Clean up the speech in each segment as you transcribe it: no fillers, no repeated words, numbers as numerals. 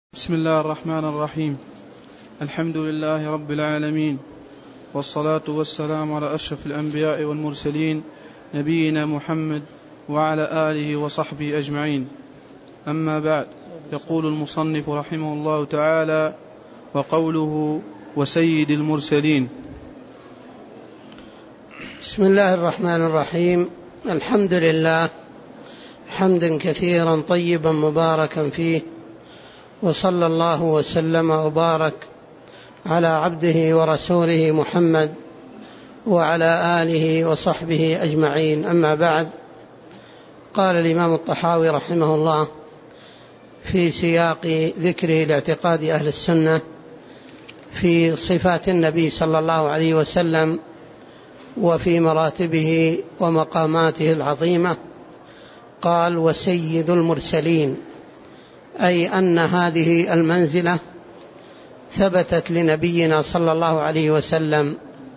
بسم الله الرحمن الرحيم. الحمد لله رب العالمين، والصلاة والسلام على أشرف الأنبياء والمرسلين نبينا محمد وعلى آله وصحبه أجمعين. أما بعد، يقول المصنف رحمه الله تعالى: وقوله وسيد المرسلين. بسم الله الرحمن الرحيم. الحمد لله حمدا كثيرا طيبا مباركا فيه، وصلى الله وسلم وبارك على عبده ورسوله محمد وعلى آله وصحبه أجمعين. أما بعد، قال الإمام الطحاوي رحمه الله في سياق ذكره لاعتقاد أهل السنة في صفات النبي صلى الله عليه وسلم وفي مراتبه ومقاماته العظيمة، قال: وسيد المرسلين، أي أن هذه المنزلة ثبتت لنبينا صلى الله عليه وسلم.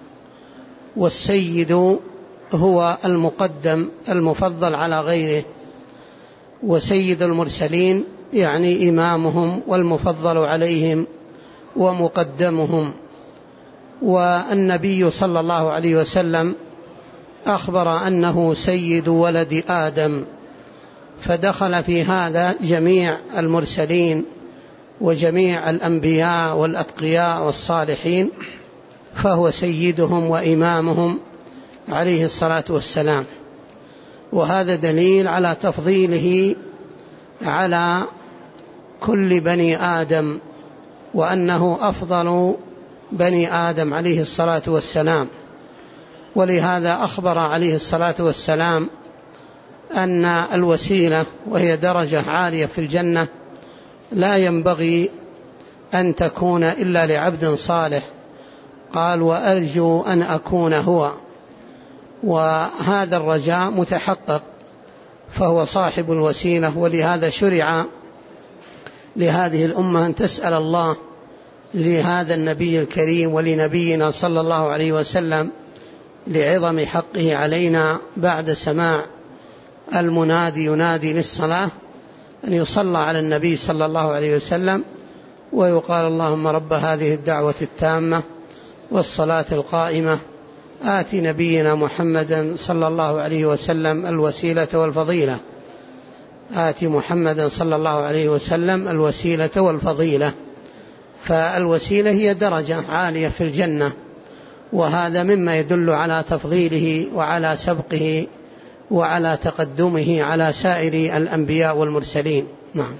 والسيد هو المقدم المفضل على غيره، وسيد المرسلين يعني إمامهم والمفضل عليهم ومقدمهم. والنبي صلى الله عليه وسلم أخبر أنه سيد ولد آدم، فدخل في هذا جميع المرسلين وجميع الأنبياء والأتقياء والصالحين، فهو سيدهم وإمامهم عليه الصلاة والسلام. وهذا دليل على تفضيله على كل بني آدم، وأنه أفضل بني آدم عليه الصلاة والسلام. ولهذا أخبر عليه الصلاة والسلام أن الوسيلة، وهي درجة عالية في الجنة، لا ينبغي أن تكون إلا لعبد صالح. قال: وأرجو أن أكون هو. وهذا الرجاء متحقق، فهو صاحب الوسيلة. ولهذا شرع لهذه الأمة أن تسأل الله لهذا النبي الكريم ولنبينا صلى الله عليه وسلم لعظم حقه علينا بعد سماع المنادي ينادي للصلاة أن يصلى على النبي صلى الله عليه وسلم ويقال: اللهم رب هذه الدعوة التامة والصلاة القائمة آت نبينا محمدا صلى الله عليه وسلم الوسيلة والفضيلة. آت محمدا صلى الله عليه وسلم الوسيلة والفضيلة. فالوسيلة هي درجة عالية في الجنة، وهذا مما يدل على تفضيله وعلى سبقه وعلى تقدمه على سائر الأنبياء والمرسلين. نعم.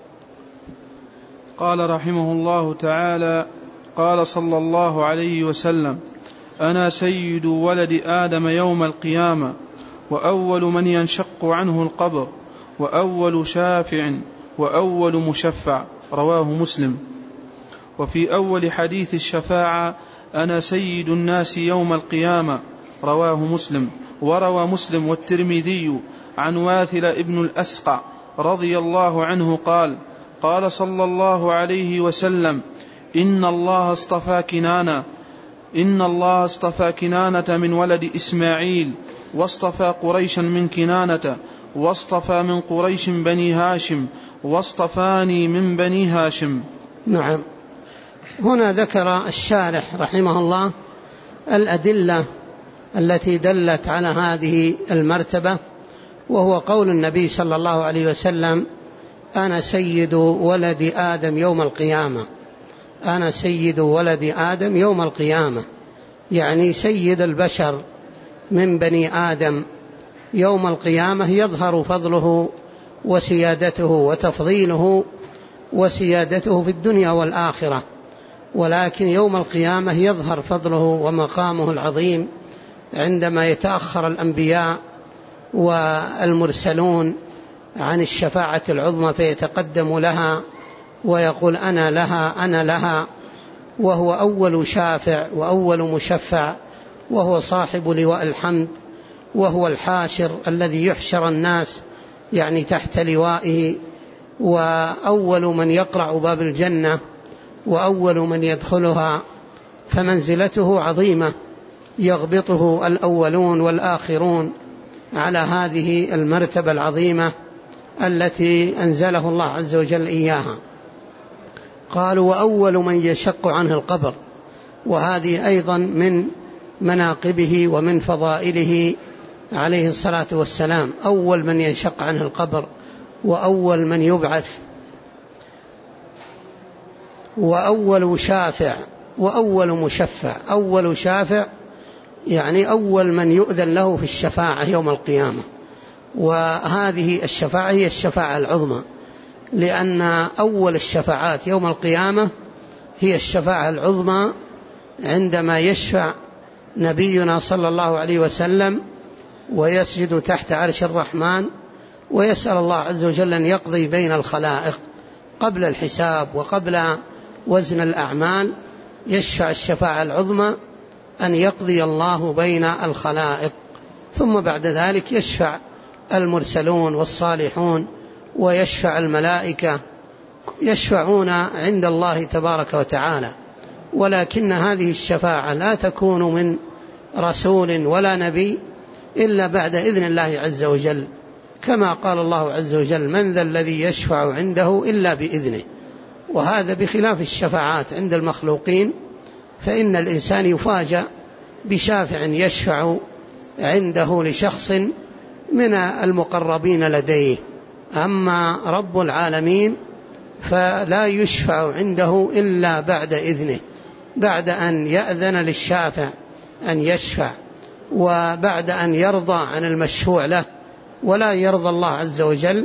قال رحمه الله تعالى: قال صلى الله عليه وسلم: أنا سيد ولد آدم يوم القيامة، وأول من ينشق عنه القبر، وأول شافع، وأول مشفع. رواه مسلم. وفي أول حديث الشفاعة: أنا سيد الناس يوم القيامة. رواه مسلم. وروى مسلم والترمذي عن واثل ابن الأسقع رضي الله عنه قال: قال صلى الله عليه وسلم: إن الله اصطفى كنانة من ولد إسماعيل، واصطفى قريشا من كنانة، واصطفى من قريش بني هاشم، واصطفاني من بني هاشم. نعم. هنا ذكر الشارح رحمه الله الأدلة التي دلت على هذه المرتبة، وهو قول النبي صلى الله عليه وسلم: أنا سيد ولد آدم يوم القيامة. أنا سيد ولد آدم يوم القيامة، يعني سيد البشر من بني آدم. يوم القيامة يظهر فضله وسيادته وتفضيله وسيادته في الدنيا والآخرة، ولكن يوم القيامة يظهر فضله ومقامه العظيم عندما يتأخر الأنبياء والمرسلون عن الشفاعة العظمى فيتقدم لها ويقول: أنا لها أنا لها. وهو أول شافع وأول مشفع، وهو صاحب لواء الحمد، وهو الحاشر الذي يحشر الناس يعني تحت لوائه، وأول من يقرع باب الجنة، وأول من يدخلها. فمنزلته عظيمة، يغبطه الأولون والآخرون على هذه المرتبة العظيمة التي أنزله الله عز وجل إياها. قالوا وأول من يشق عنه القبر، وهذه أيضا من مناقبه ومن فضائله عليه الصلاة والسلام، أول من ينشق عنه القبر وأول من يبعث وأول شافع وأول مشفع. أول شافع يعني أول من يؤذن له في الشفاعة يوم القيامة، وهذه الشفاعة هي الشفاعة العظمى، لأن أول الشفاعات يوم القيامة هي الشفاعة العظمى، عندما يشفع نبينا صلى الله عليه وسلم ويسجد تحت عرش الرحمن ويسأل الله عز وجل أن يقضي بين الخلائق قبل الحساب وقبل وزن الأعمال. يشفع الشفاعة العظمى أن يقضي الله بين الخلائق، ثم بعد ذلك يشفع المرسلون والصالحون ويشفع الملائكة، يشفعون عند الله تبارك وتعالى. ولكن هذه الشفاعة لا تكون من رسول ولا نبي إلا بعد إذن الله عز وجل، كما قال الله عز وجل: من ذا الذي يشفع عنده إلا بإذنه. وهذا بخلاف الشفاعات عند المخلوقين، فإن الإنسان يفاجأ بشافع يشفع عنده لشخص من المقربين لديه. أما رب العالمين فلا يشفع عنده إلا بعد إذنه، بعد أن يأذن للشافع أن يشفع، وبعد أن يرضى عن المشفوع له. ولا يرضى الله عز وجل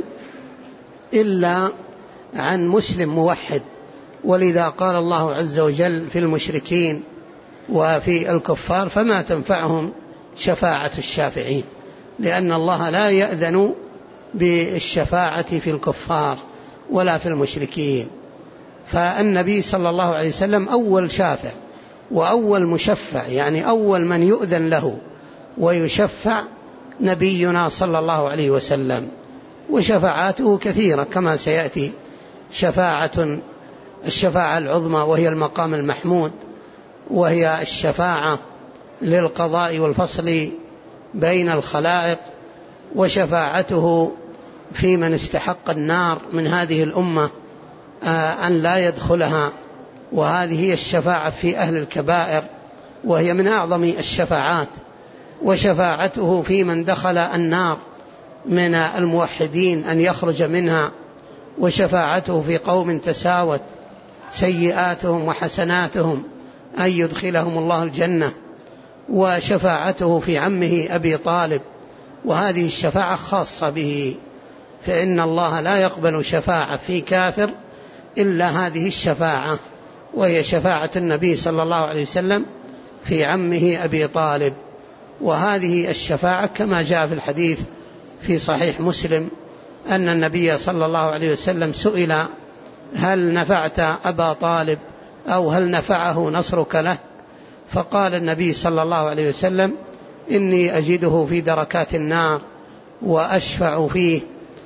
إلا عن مسلم موحد. ولذا قال الله عز وجل في المشركين وفي الكفار: فما تنفعهم شفاعة الشافعين، لأن الله لا يأذن بالشفاعة في الكفار ولا في المشركين. فالنبي صلى الله عليه وسلم أول شافع وأول مشفع، يعني أول من يؤذن له ويشفع نبينا صلى الله عليه وسلم. وشفاعاته كثيرة كما سيأتي: الشفاعة العظمى وهي المقام المحمود، وهي الشفاعة للقضاء والفصل بين الخلائق، وشفاعته في من استحق النار من هذه الأمة أن لا يدخلها، وهذه هي الشفاعة في أهل الكبائر، وهي من أعظم الشفاعات. وشفاعته في من دخل النار من الموحدين أن يخرج منها، وشفاعته في قوم تساوت سيئاتهم وحسناتهم أن يدخلهم الله الجنة، وشفاعته في عمه أبي طالب، وهذه الشفاعة خاصة به، فإن الله لا يقبل شفاعة في كافر إلا هذه الشفاعة، وهي شفاعة النبي صلى الله عليه وسلم في عمه أبي طالب. وهذه الشفاعة كما جاء في الحديث في صحيح مسلم أن النبي صلى الله عليه وسلم سئل: هل نفعت أبا طالب أو هل نفعه نصرك له؟ فقال النبي صلى الله عليه وسلم: إني أجده في دركات النار وأشفع فيه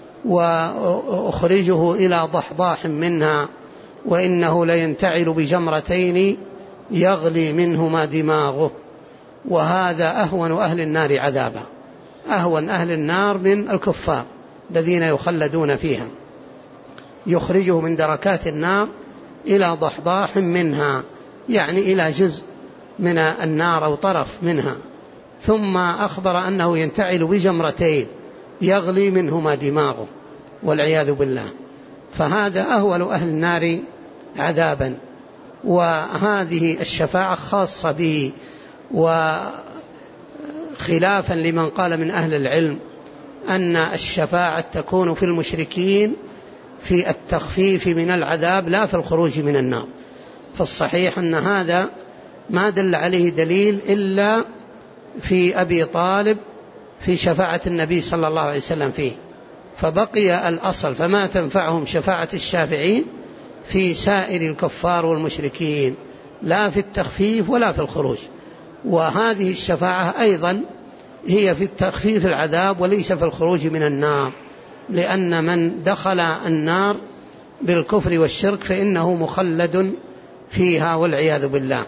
وأخرجه إلى ضحضاح منها، وإنه لينتعل بجمرتين يغلي منهما دماغه. وهذا أهون أهل النار عذابا، أهون أهل النار من الكفار الذين يخلدون فيها. يخرجه من دركات النار إلى ضحضاح منها، يعني إلى جزء من النار أو طرف منها. ثم أخبر أنه ينتعل بجمرتين يغلي منهما دماغه والعياذ بالله. فهذا أهون أهل النار عذابا، وهذه الشفاعة خاصة به. وخلافا لمن قال من أهل العلم أن الشفاعة تكون في المشركين في التخفيف من العذاب لا في الخروج من النار، فالصحيح أن هذا ما دل عليه دليل إلا في أبي طالب في شفاعة النبي صلى الله عليه وسلم فيه. فبقي الأصل فما تنفعهم شفاعة الشافعين في سائر الكفار والمشركين، لا في التخفيف ولا في الخروج. وهذه الشفاعة أيضا هي في التخفيف العذاب وليس في الخروج من النار، لأن من دخل النار بالكفر والشرك فإنه مخلد فيها والعياذ بالله.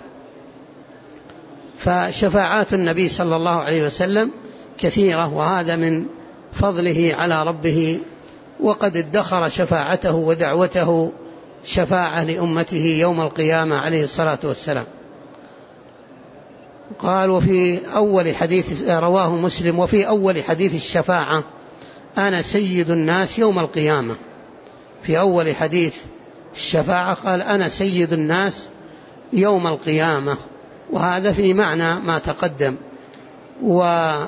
فشفاعات النبي صلى الله عليه وسلم كثيرة، وهذا من فضله على ربه، وقد ادخر شفاعته ودعوته شفاعة لأمته يوم القيامة عليه الصلاة والسلام. قال وفي أول حديث رواه مسلم وفي أول حديث الشفاعة أنا سيد الناس يوم القيامة. في أول حديث الشفاعة قال أنا سيد الناس يوم القيامة، وهذا في معنى ما تقدم. وأيضا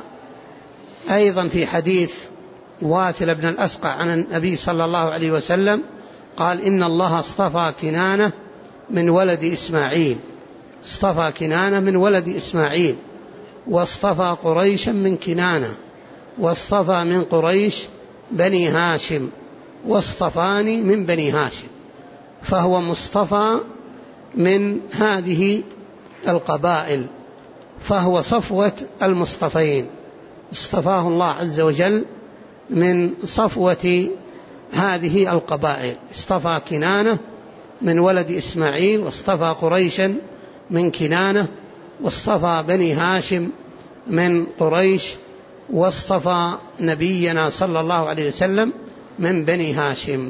في حديث واثل بن الأسقع عن النبي صلى الله عليه وسلم قال إن الله اصطفى كنانة من ولد إسماعيل، اصطفى كنانة من ولد إسماعيل، واصطفى قريشا من كنانة، واصطفى من قريش بني هاشم، واصطفاني من بني هاشم. فهو مصطفى من هذه القبائل، فهو صفوة المصطفين، اصطفاه الله عز وجل من صفوة هذه القبائل. اصطفى كنانة من ولد إسماعيل، واصطفى قريشا من كنانة، واصطفى بني هاشم من قريش، واصطفى نبينا صلى الله عليه وسلم من بني هاشم.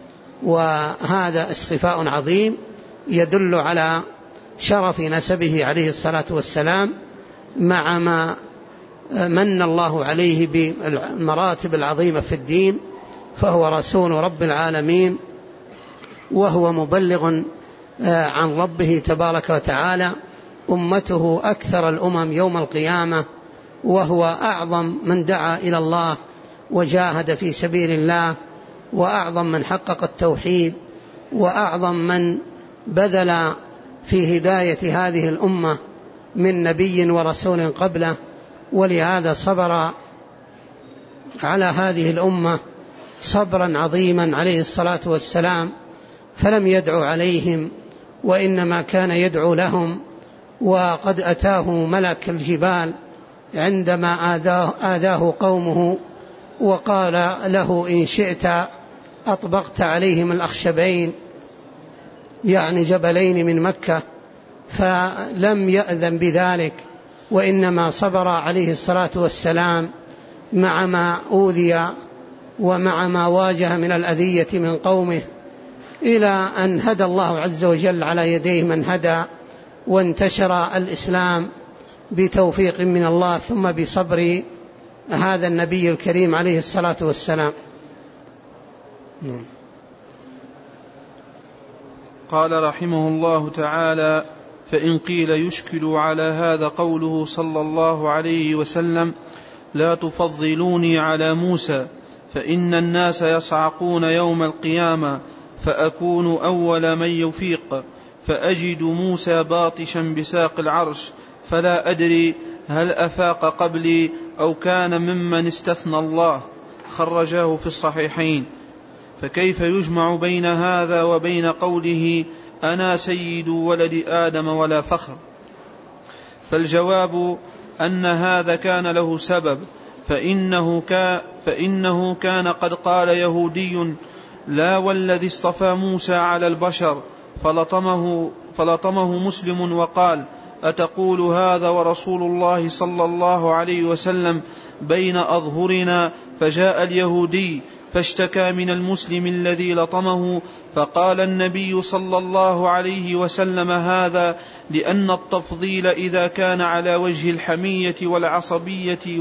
وهذا اصطفاء عظيم يدل على شرف نسبه عليه الصلاة والسلام، مع ما من الله عليه بالمراتب العظيمة في الدين، فهو رسول رب العالمين، وهو مبلغ عن ربه تبارك وتعالى. أمته أكثر الأمم يوم القيامة، وهو أعظم من دعا إلى الله وجاهد في سبيل الله، وأعظم من حقق التوحيد، وأعظم من بذل في هداية هذه الأمة من نبي ورسول قبله. ولهذا صبر على هذه الأمة صبرا عظيما عليه الصلاة والسلام، فلم يدعو عليهم وإنما كان يدعو لهم. وقد أتاه ملك الجبال عندما آذاه قومه وقال له إن شئت أطبقت عليهم الأخشبين، يعني جبلين من مكة، فلم يأذن بذلك، وإنما صبر عليه الصلاة والسلام مع ما أوذي ومع ما واجه من الأذية من قومه، إلى أن هدى الله عز وجل على يديه من هدى، وانتشر الإسلام بتوفيق من الله ثم بصبر هذا النبي الكريم عليه الصلاة والسلام. قال رحمه الله تعالى: فإن قيل يشكل على هذا قوله صلى الله عليه وسلم: لا تفضلوني على موسى فإن الناس يصعقون يوم القيامة فأكون أول من يفيق، فأجد موسى باطشا بساق العرش، فلا أدري هل أفاق قبلي أو كان ممن استثنى الله. خرجاه في الصحيحين. فكيف يجمع بين هذا وبين قوله: أنا سيد ولد آدم ولا فخر؟ فالجواب أن هذا كان له سبب، فإنه كان قد قال يهودي: لا والذي اصطفى موسى على البشر، فلطمه مسلم وقال: أتقول هذا ورسول الله صلى الله عليه وسلم بين أظهرنا؟ فجاء اليهودي فاشتكى من المسلم الذي لطمه، فقال النبي صلى الله عليه وسلم: هذا لأن التفضيل إذا كان على وجه الحمية والعصبية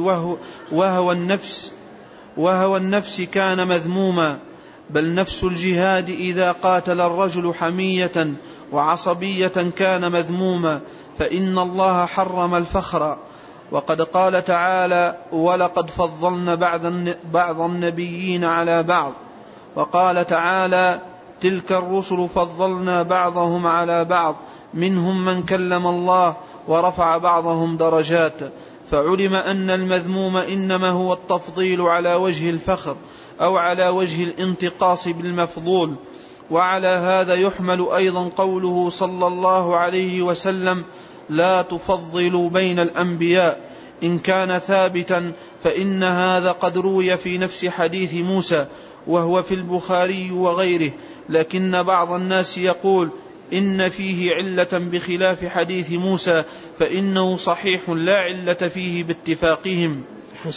وهو النفس كان مذموما، بل نفس الجهاد إذا قاتل الرجل حمية وعصبية كان مذموما، فإن الله حرم الفخر. وقد قال تعالى: ولقد فضلنا بعض النبيين على بعض. وقال تعالى: تلك الرسل فضلنا بعضهم على بعض، منهم من كلم الله ورفع بعضهم درجات. فعلم أن المذموم إنما هو التفضيل على وجه الفخر أو على وجه الانتقاص بالمفضول. وعلى هذا يحمل أيضا قوله صلى الله عليه وسلم: لا تفضلوا بين الأنبياء، إن كان ثابتا فإن هذا قد روي في نفس حديث موسى وهو في البخاري وغيره، لكن بعض الناس يقول إن فيه علة بخلاف حديث موسى، فإنه صحيح لا علة فيه باتفاقهم.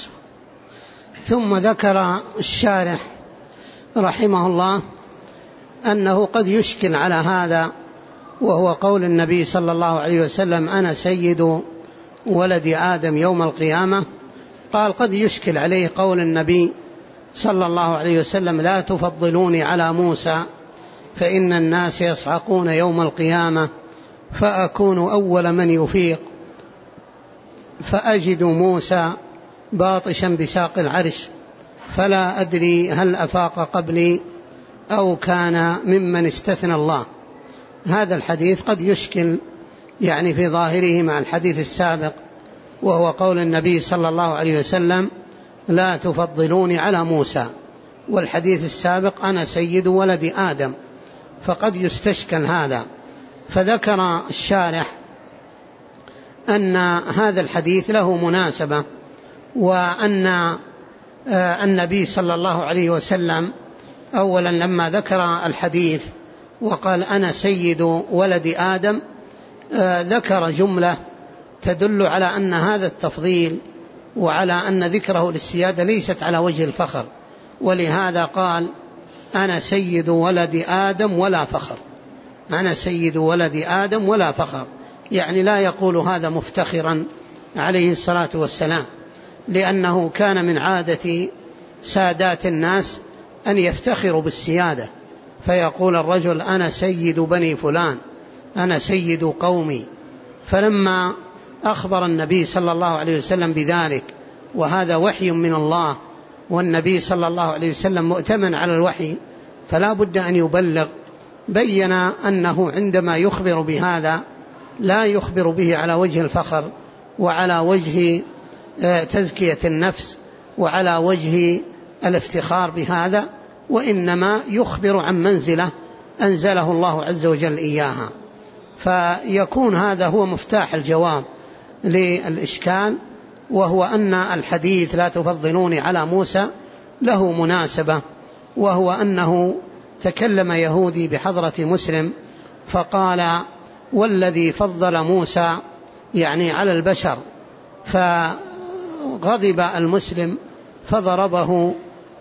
ثم ذكر الشارح رحمه الله أنه قد يشكل على هذا، وهو قول النبي صلى الله عليه وسلم أنا سيد ولد آدم يوم القيامة. قال قد يشكل عليه قول النبي صلى الله عليه وسلم لا تفضلوني على موسى فإن الناس يصعقون يوم القيامة فأكون أول من يفيق فأجد موسى باطشا بساق العرش فلا أدري هل أفاق قبلي أو كان ممن استثنى الله. هذا الحديث قد يشكل يعني في ظاهره مع الحديث السابق، وهو قول النبي صلى الله عليه وسلم لا تفضلوني على موسى، والحديث السابق أنا سيد ولد آدم، فقد يستشكل هذا. فذكر الشارح أن هذا الحديث له مناسبة، وأن النبي صلى الله عليه وسلم أولا لما ذكر الحديث وقال أنا سيد ولد آدم ذكر جملة تدل على أن هذا التفضيل وعلى أن ذكره للسيادة ليست على وجه الفخر، ولهذا قال أنا سيد ولد آدم ولا فخر. أنا سيد ولد آدم ولا فخر، يعني لا يقول هذا مفتخرا عليه الصلاة والسلام، لأنه كان من عادة سادات الناس أن يفتخروا بالسيادة، فيقول الرجل أنا سيد بني فلان، أنا سيد قومي. فلما أخبر النبي صلى الله عليه وسلم بذلك، وهذا وحي من الله، والنبي صلى الله عليه وسلم مؤتمن على الوحي فلا بد أن يبلغ، بين أنه عندما يخبر بهذا لا يخبر به على وجه الفخر وعلى وجه تزكية النفس وعلى وجه الافتخار بهذا، وإنما يخبر عن منزلة أنزله الله عز وجل إياها. فيكون هذا هو مفتاح الجواب للإشكال، وهو أن الحديث لا تفضلوني على موسى له مناسبة، وهو أنه تكلم يهودي بحضرة مسلم فقال والذي فضل موسى يعني على البشر، فغضب المسلم فضربه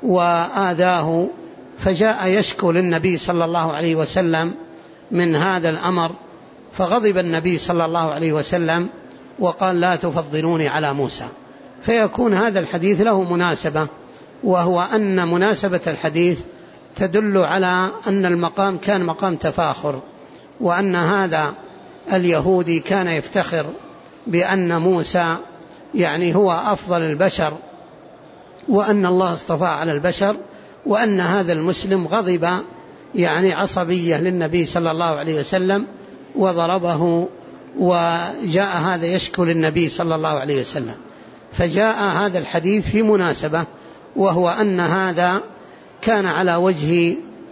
وآذاه، فجاء يشكو للنبي صلى الله عليه وسلم من هذا الأمر، فغضب النبي صلى الله عليه وسلم وقال لا تفضلوني على موسى. فيكون هذا الحديث له مناسبة، وهو أن مناسبة الحديث تدل على أن المقام كان مقام تفاخر، وأن هذا اليهودي كان يفتخر بأن موسى يعني هو أفضل البشر، وأن الله اصطفاه على البشر، وأن هذا المسلم غضب يعني عصبية للنبي صلى الله عليه وسلم وضربه، وجاء هذا يشكو للنبي صلى الله عليه وسلم. فجاء هذا الحديث في مناسبة، وهو أن هذا كان على وجه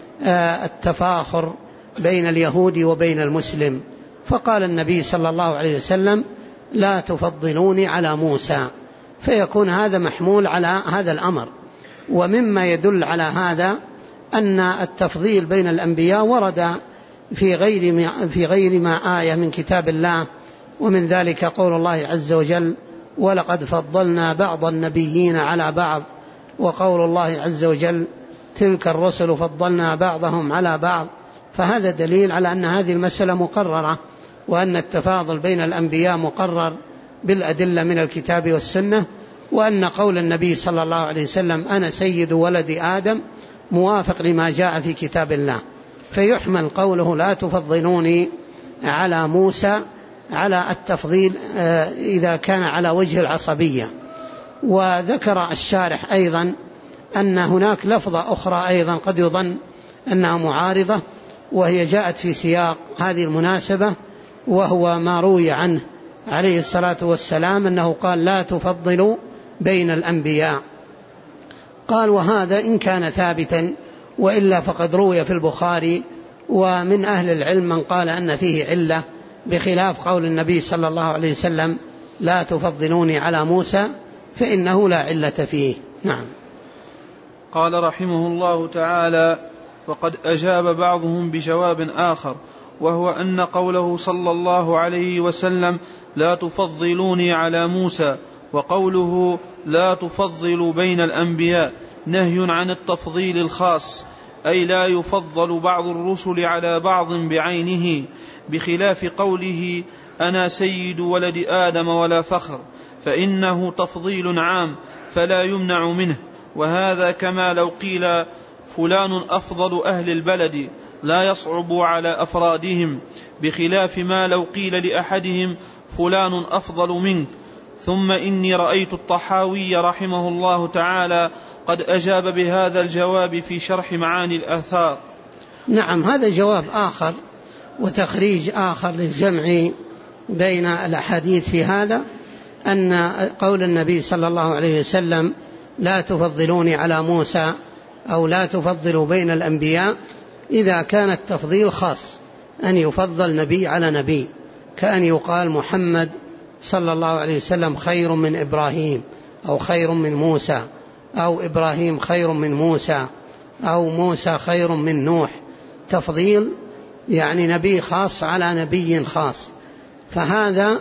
التفاخر بين اليهود وبين المسلم، فقال النبي صلى الله عليه وسلم لا تفضلوني على موسى، فيكون هذا محمول على هذا الأمر. ومما يدل على هذا أن التفضيل بين الأنبياء ورد في غير ما آية من كتاب الله، ومن ذلك قول الله عز وجل ولقد فضلنا بعض النبيين على بعض، وقول الله عز وجل تلك الرسل فضلنا بعضهم على بعض. فهذا دليل على أن هذه المسألة مقررة، وأن التفاضل بين الأنبياء مقرر بالأدلة من الكتاب والسنة، وأن قول النبي صلى الله عليه وسلم أنا سيد ولد آدم موافق لما جاء في كتاب الله. فيحمل قوله لا تفضلوني على موسى على التفضيل إذا كان على وجه العصبية. وذكر الشارح أيضا أن هناك لفظة أخرى أيضا قد يظن أنها معارضة، وهي جاءت في سياق هذه المناسبة، وهو ما روي عنه عليه الصلاة والسلام أنه قال لا تفضلوا بين الأنبياء. قال وهذا إن كان ثابتا، وإلا فقد روي في البخاري، ومن أهل العلم من قال أن فيه علة بخلاف قول النبي صلى الله عليه وسلم لا تفضلوني على موسى، فإنه لا علة فيه. نعم. قال رحمه الله تعالى وقد أجاب بعضهم بجواب آخر، وهو أن قوله صلى الله عليه وسلم لا تفضلوني على موسى وقوله لا تفضل بين الأنبياء نهي عن التفضيل الخاص، أي لا يفضل بعض الرسل على بعض بعينه، بخلاف قوله أنا سيد ولد آدم ولا فخر، فإنه تفضيل عام فلا يمنع منه. وهذا كما لو قيل فلان أفضل أهل البلد لا يصعب على أفرادهم، بخلاف ما لو قيل لأحدهم فلان أفضل منك. ثم إني رأيت الطحاوي رحمه الله تعالى قد أجاب بهذا الجواب في شرح معاني الآثار. نعم، هذا جواب آخر وتخريج آخر للجمع بين الأحاديث في هذا، أن قول النبي صلى الله عليه وسلم لا تفضلوني على موسى أو لا تفضلوا بين الأنبياء، إذا كان التفضيل خاص، أن يفضل نبي على نبي، كأن يقال محمد صلى الله عليه وسلم خير من إبراهيم أو خير من موسى، أو إبراهيم خير من موسى، أو موسى خير من نوح، تفضيل يعني نبي خاص على نبي خاص. فهذا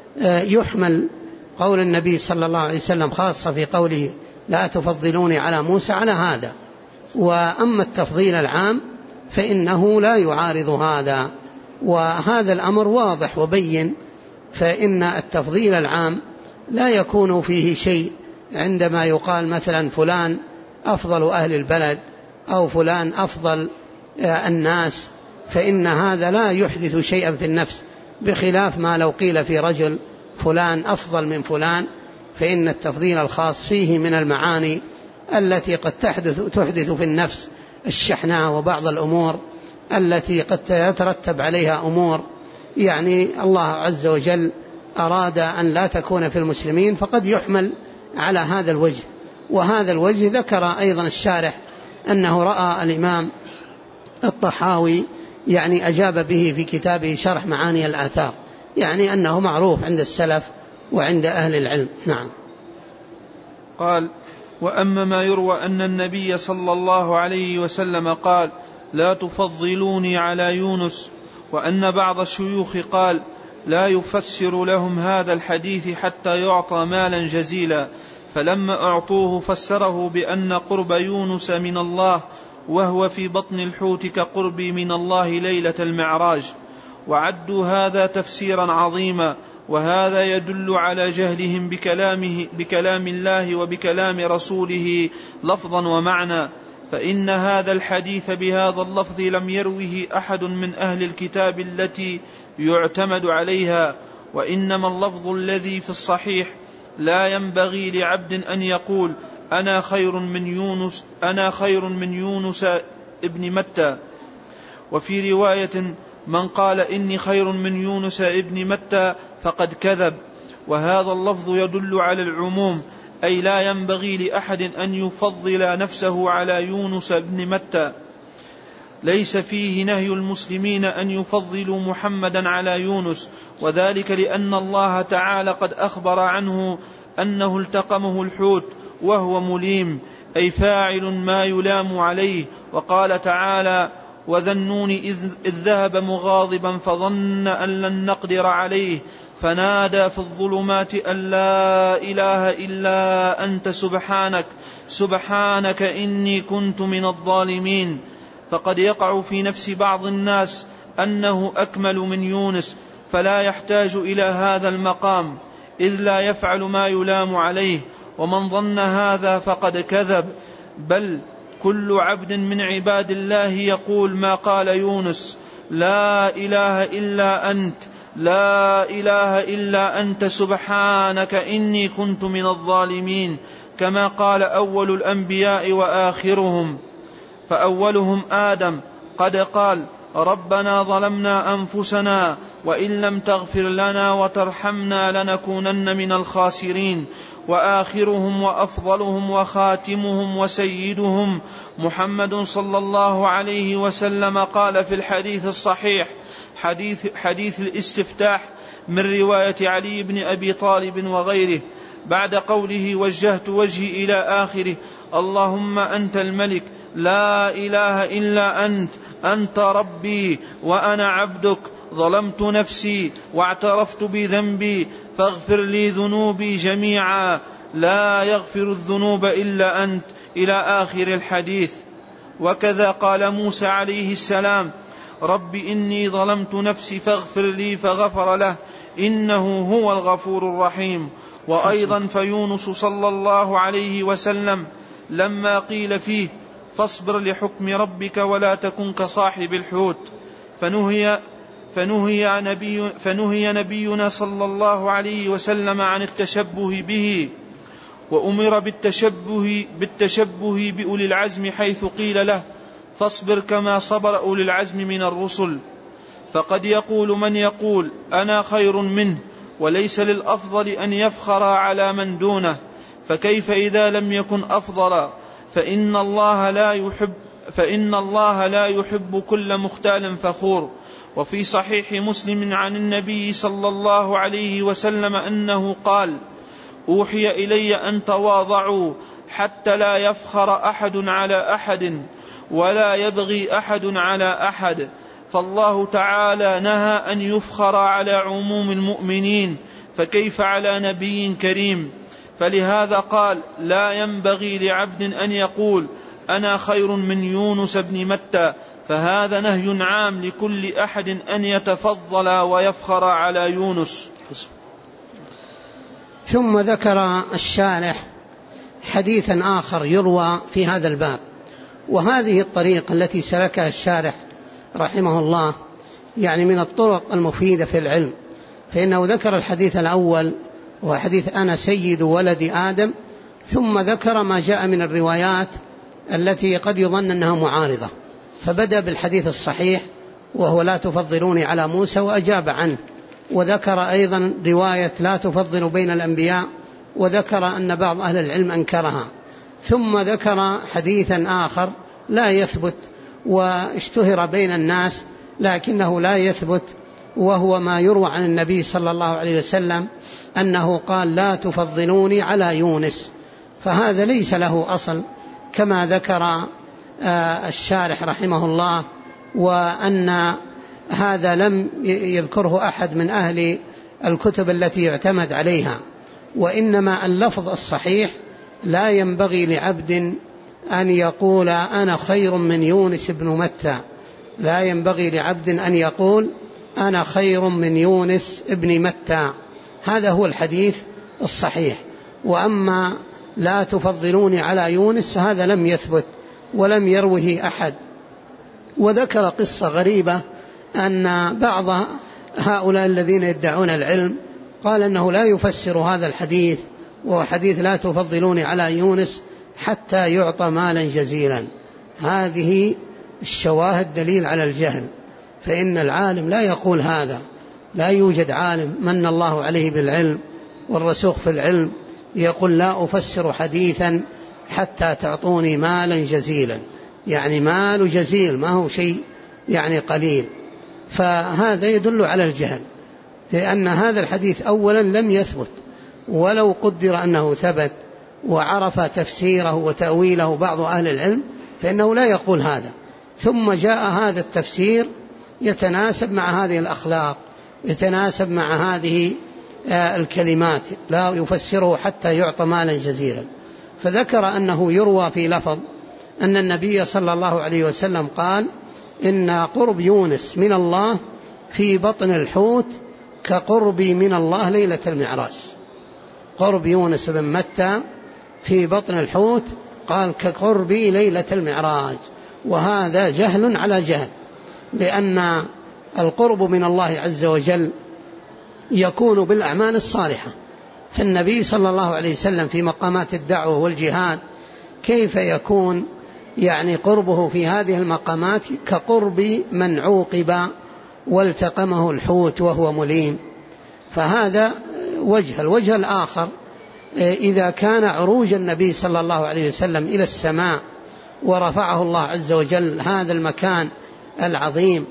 يحمل قول النبي صلى الله عليه وسلم خاصة في قوله لا تفضلوني على موسى على هذا. وأما التفضيل العام فإنه لا يعارض هذا، وهذا الأمر واضح وبين. فإن التفضيل العام لا يكون فيه شيء عندما يقال مثلا فلان أفضل أهل البلد أو فلان أفضل الناس، فإن هذا لا يحدث شيئا في النفس، بخلاف ما لو قيل في رجل فلان أفضل من فلان، فإن التفضيل الخاص فيه من المعاني التي قد تحدث في النفس الشحناء وبعض الأمور التي قد يترتب عليها أمور يعني الله عز وجل أراد أن لا تكون في المسلمين، فقد يحمل على هذا الوجه. وهذا الوجه ذكر أيضا الشارح أنه رأى الإمام الطحاوي يعني أجاب به في كتابه شرح معاني الآثار، يعني أنه معروف عند السلف وعند أهل العلم. نعم. قال: وأما ما يروى أن النبي صلى الله عليه وسلم قال لا تفضلوني على يونس، وأن بعض الشيوخ قال لا يفسر لهم هذا الحديث حتى يعطى مالا جزيلا، فلما أعطوه فسره بأن قرب يونس من الله وهو في بطن الحوت كقربي من الله ليلة المعراج، وعدوا هذا تفسيرا عظيما. وهذا يدل على جهلهم بكلام الله وبكلام رسوله لفظا ومعنى، فإن هذا الحديث بهذا اللفظ لم يروه أحد من أهل الكتاب التي يعتمد عليها، وإنما اللفظ الذي في الصحيح لا ينبغي لعبد أن يقول أنا خير من يونس ابن متى. وفي رواية من قال إني خير من يونس ابن متى فقد كذب. وهذا اللفظ يدل على العموم، أي لا ينبغي لأحد أن يفضل نفسه على يونس ابن متى. ليس فيه نهي المسلمين أن يفضلوا محمدا على يونس، وذلك لأن الله تعالى قد أخبر عنه أنه التقمه الحوت وهو مليم، أي فاعل ما يلام عليه. وقال تعالى وذا النون إذ ذهب مغاضبا فظن أن لن نقدر عليه فنادى في الظلمات أن لا إله إلا أنت سبحانك إني كنت من الظالمين. فقد يقع في نفس بعض الناس أنه أكمل من يونس، فلا يحتاج إلى هذا المقام إذ لا يفعل ما يلام عليه، ومن ظن هذا فقد كذب. بل كل عبد من عباد الله يقول ما قال يونس لا إله إلا أنت سبحانك إني كنت من الظالمين، كما قال أول الأنبياء وآخرهم. فأولهم آدم قد قال ربنا ظلمنا أنفسنا وإن لم تغفر لنا وترحمنا لنكونن من الخاسرين. وآخرهم وأفضلهم وخاتمهم وسيدهم محمد صلى الله عليه وسلم قال في الحديث الصحيح حديث الاستفتاح من رواية علي بن أبي طالب وغيره بعد قوله وجهت وجهي إلى آخره اللهم أنت الملك لا إله إلا أنت ربي وأنا عبدك ظلمت نفسي واعترفت بذنبي فاغفر لي ذنوبي جميعا لا يغفر الذنوب إلا أنت إلى آخر الحديث. وكذا قال موسى عليه السلام: رب إني ظلمت نفسي فاغفر لي، فغفر له إنه هو الغفور الرحيم. وأيضا فيونس صلى الله عليه وسلم لما قيل فيه: فاصبر لحكم ربك ولا تكن كصاحب الحوت، فنهي نبينا صلى الله عليه وسلم عن التشبه به، وأمر بالتشبه بأولي العزم، حيث قيل له: فاصبر كما صبر أولي العزم من الرسل. فقد يقول من يقول: أنا خير منه، وليس للأفضل أن يفخر على من دونه، فكيف إذا لم يكن أفضلا؟ فإن الله لا يحب كل مختال فخور. وفي صحيح مسلم عن النبي صلى الله عليه وسلم أنه قال: أوحي إلي أن تواضعوا حتى لا يفخر أحد على أحد ولا يبغي أحد على أحد، فالله تعالى نهى أن يفخر على عموم المؤمنين، فكيف على نبي كريم؟ فلهذا قال: لا ينبغي لعبد أن يقول أنا خير من يونس بن متى، فهذا نهي عام لكل أحد أن يتفضل ويفخر على يونس. ثم ذكر الشارح حديثا آخر يروى في هذا الباب، وهذه الطريقة التي سلكها الشارح رحمه الله يعني من الطرق المفيدة في العلم، فإنه ذكر الحديث الأول وحديث أنا سيد ولد آدم، ثم ذكر ما جاء من الروايات التي قد يظن أنها معارضة، فبدأ بالحديث الصحيح وهو لا تفضلوني على موسى وأجاب عنه، وذكر أيضا رواية لا تفضل بين الأنبياء، وذكر أن بعض أهل العلم أنكرها، ثم ذكر حديثا آخر لا يثبت واشتهر بين الناس لكنه لا يثبت، وهو ما يروى عن النبي صلى الله عليه وسلم أنه قال: لا تفضلوني على يونس، فهذا ليس له أصل كما ذكر الشارح رحمه الله، وأن هذا لم يذكره أحد من أهل الكتب التي يعتمد عليها، وإنما اللفظ الصحيح: لا ينبغي لعبد أن يقول أنا خير من يونس بن متى، لا ينبغي لعبد أن يقول أنا خير من يونس بن متى، هذا هو الحديث الصحيح. وأما لا تفضلوني على يونس هذا لم يثبت ولم يروه أحد. وذكر قصة غريبة أن بعض هؤلاء الذين يدعون العلم قال أنه لا يفسر هذا الحديث، وهو حديث لا تفضلوني على يونس، حتى يعطى مالا جزيلا. هذه الشواهد دليل على الجهل، فإن العالم لا يقول هذا، لا يوجد عالم من الله عليه بالعلم والرسوخ في العلم يقول لا أفسر حديثا حتى تعطوني مالا جزيلا، يعني مال جزيل ما هو شيء يعني قليل، فهذا يدل على الجهل، لأن هذا الحديث أولا لم يثبت، ولو قدر أنه ثبت وعرف تفسيره وتأويله بعض أهل العلم فإنه لا يقول هذا. ثم جاء هذا التفسير يتناسب مع هذه الأخلاق، يتناسب مع هذه الكلمات، لا يفسره حتى يعطى مالا جزيلا. فذكر أنه يروى في لفظ أن النبي صلى الله عليه وسلم قال: إن قرب يونس من الله في بطن الحوت كقربي من الله ليلة المعراج. قرب يونس بن متى في بطن الحوت قال كقربي ليلة المعراج، وهذا جهل على جهل، لأن القرب من الله عز وجل يكون بالأعمال الصالحة، فالنبي صلى الله عليه وسلم في مقامات الدعوة والجهاد كيف يكون يعني قربه في هذه المقامات كقرب من عوقب والتقمه الحوت وهو مليم؟ فهذا وجه. الوجه الآخر: إذا كان عروج النبي صلى الله عليه وسلم إلى السماء ورفعه الله عز وجل هذا المكان العظيم،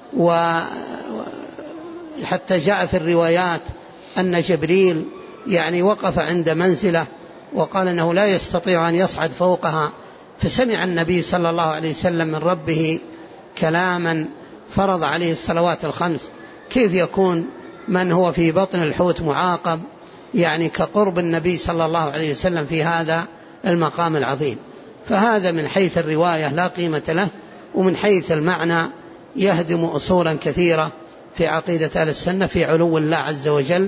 وحتى جاء في الروايات أن جبريل يعني وقف عند منزله وقال أنه لا يستطيع أن يصعد فوقها، فسمع النبي صلى الله عليه وسلم من ربه كلاما فرض عليه الصلوات الخمس، كيف يكون من هو في بطن الحوت معاقب يعني كقرب النبي صلى الله عليه وسلم في هذا المقام العظيم؟ فهذا من حيث الرواية لا قيمة له، ومن حيث المعنى يهدم أصولا كثيرة في عقيدة أهل السنة في علو الله عز وجل،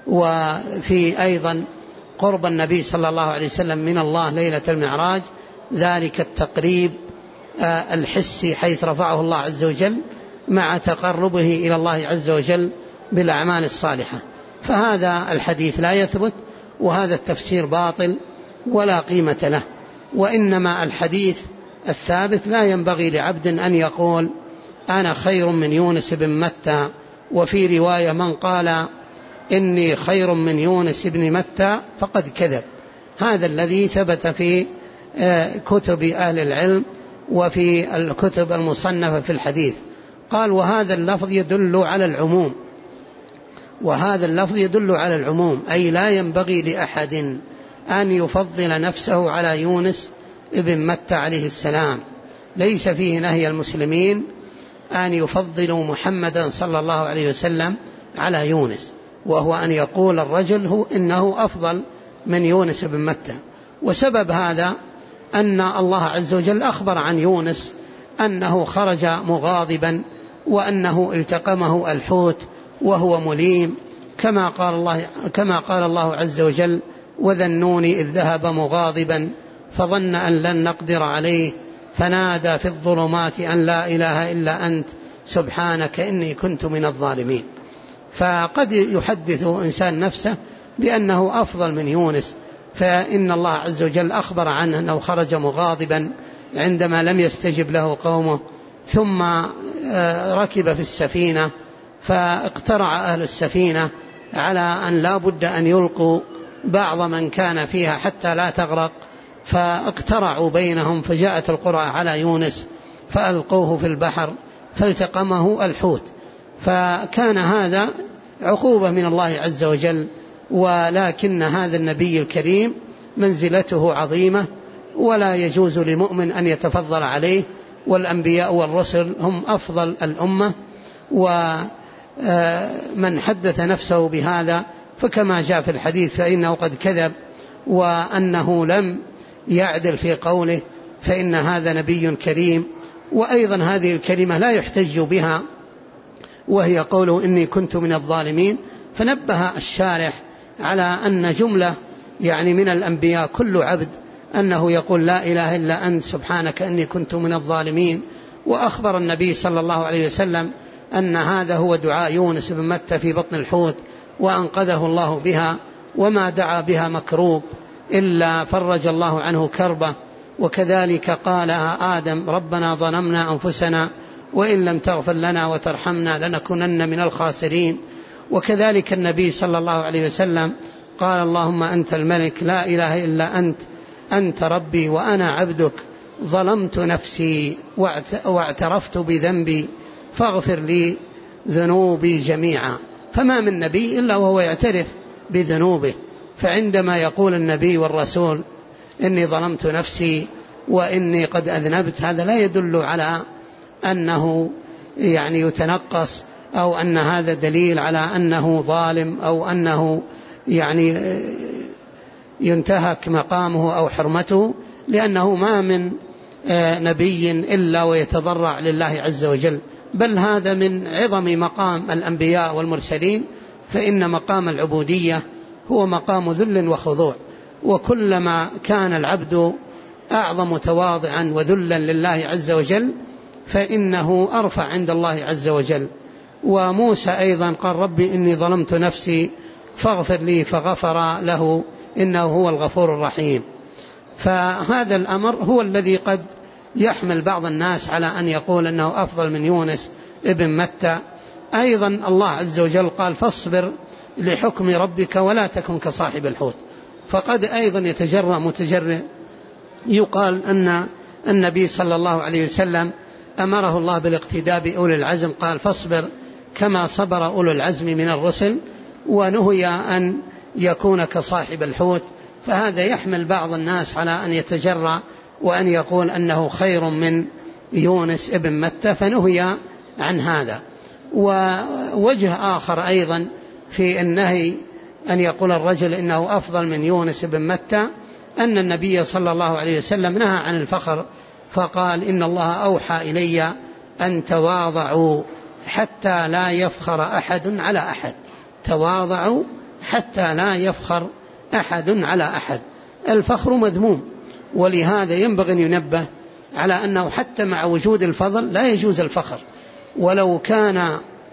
وفي أيضا قرب النبي صلى الله عليه وسلم من الله ليلة المعراج، ذلك التقريب الحسي حيث رفعه الله عز وجل مع تقربه إلى الله عز وجل بالأعمال الصالحة. فهذا الحديث لا يثبت، وهذا التفسير باطل ولا قيمة له. وإنما الحديث الثابت لا ينبغي لعبد أن يقول أنا خير من يونس بن متى، وفي رواية من قال إني خير من يونس بن متى فقد كذب. هذا الذي ثبت في كتب أهل العلم وفي الكتب المصنفة في الحديث. قال وهذا اللفظ يدل على العموم، وهذا اللفظ يدل على العموم، أي لا ينبغي لأحد أن يفضل نفسه على يونس ابن متى عليه السلام. ليس فيه نهي المسلمين أن يفضلوا محمدا صلى الله عليه وسلم على يونس، وهو أن يقول الرجل هو إنه أفضل من يونس بن متى. وسبب هذا أن الله عز وجل أخبر عن يونس أنه خرج مغاضبا، وأنه التقمه الحوت وهو مليم، كما قال الله عز وجل وذا النون إذ ذهب مغاضبا فظن أن لن نقدر عليه فنادى في الظلمات أن لا إله إلا أنت سبحانك إني كنت من الظالمين. فقد يحدث إنسان نفسه بأنه أفضل من يونس، فإن الله عز وجل أخبر عنه أنه خرج مغاضبا عندما لم يستجب له قومه، ثم ركب في السفينة، فاقترع أهل السفينة على أن لا بد أن يلقوا بعض من كان فيها حتى لا تغرق، فاقترعوا بينهم، فجاءت القرعة على يونس فألقوه في البحر فالتقمه الحوت. فكان هذا عقوبة من الله عز وجل، ولكن هذا النبي الكريم منزلته عظيمة، ولا يجوز لمؤمن أن يتفضل عليه، والأنبياء والرسل هم أفضل الأمة. ومن حدث نفسه بهذا فكما جاء في الحديث فإنه قد كذب، وأنه لم يعدل في قوله، فإن هذا نبي كريم. وأيضا هذه الكلمة لا يحتج بها، وهي قوله إني كنت من الظالمين. فنبه الشارح على أن جملة يعني من الأنبياء كل عبد أنه يقول لا إله إلا أنت سبحانك إني كنت من الظالمين. وأخبر النبي صلى الله عليه وسلم أن هذا هو دعاء يونس بن متى في بطن الحوت، وأنقذه الله بها، وما دعا بها مكروب إلا فرج الله عنه كربه. وكذلك قال آدم ربنا ظلمنا أنفسنا وإن لم تغفر لنا وترحمنا لنكونن من الخاسرين. وكذلك النبي صلى الله عليه وسلم قال اللهم أنت الملك لا إله إلا أنت ربي وأنا عبدك ظلمت نفسي واعترفت بذنبي فاغفر لي ذنوبي جميعا. فما من نبي إلا وهو يعترف بذنوبه. فعندما يقول النبي والرسول إني ظلمت نفسي وإني قد أذنبت، هذا لا يدل على أنه يعني يتنقص، أو أن هذا دليل على أنه ظالم، أو أنه يعني ينتهك مقامه أو حرمته، لأنه ما من نبي إلا ويتضرع لله عز وجل، بل هذا من عظم مقام الأنبياء والمرسلين. فإن مقام العبودية هو مقام ذل وخضوع، وكلما كان العبد أعظم تواضعا وذلا لله عز وجل فإنه أرفع عند الله عز وجل. وموسى أيضا قال ربي إني ظلمت نفسي فاغفر لي فغفر له إنه هو الغفور الرحيم. فهذا الأمر هو الذي قد يحمل بعض الناس على أن يقول أنه أفضل من يونس ابن متى. أيضا الله عز وجل قال فاصبر لحكم ربك ولا تكن كصاحب الحوت. فقد أيضا يتجرأ متجرئ يقال أن النبي صلى الله عليه وسلم أمره الله بالاقتداء بأولي العزم، قال فاصبر كما صبر أولو العزم من الرسل، ونهي أن يكون كصاحب الحوت. فهذا يحمل بعض الناس على أن يتجرأ وأن يقول أنه خير من يونس ابن متى، فنهي عن هذا. ووجه آخر أيضا في النهي أن يقول الرجل إنه أفضل من يونس ابن متى، أن النبي صلى الله عليه وسلم نهى عن الفخر، فقال إن الله أوحى إلي أن تواضعوا حتى لا يفخر أحد على أحد. تواضعوا حتى لا يفخر أحد على أحد. الفخر مذموم، ولهذا ينبغي أن ينبه على أنه حتى مع وجود الفضل لا يجوز الفخر. ولو كان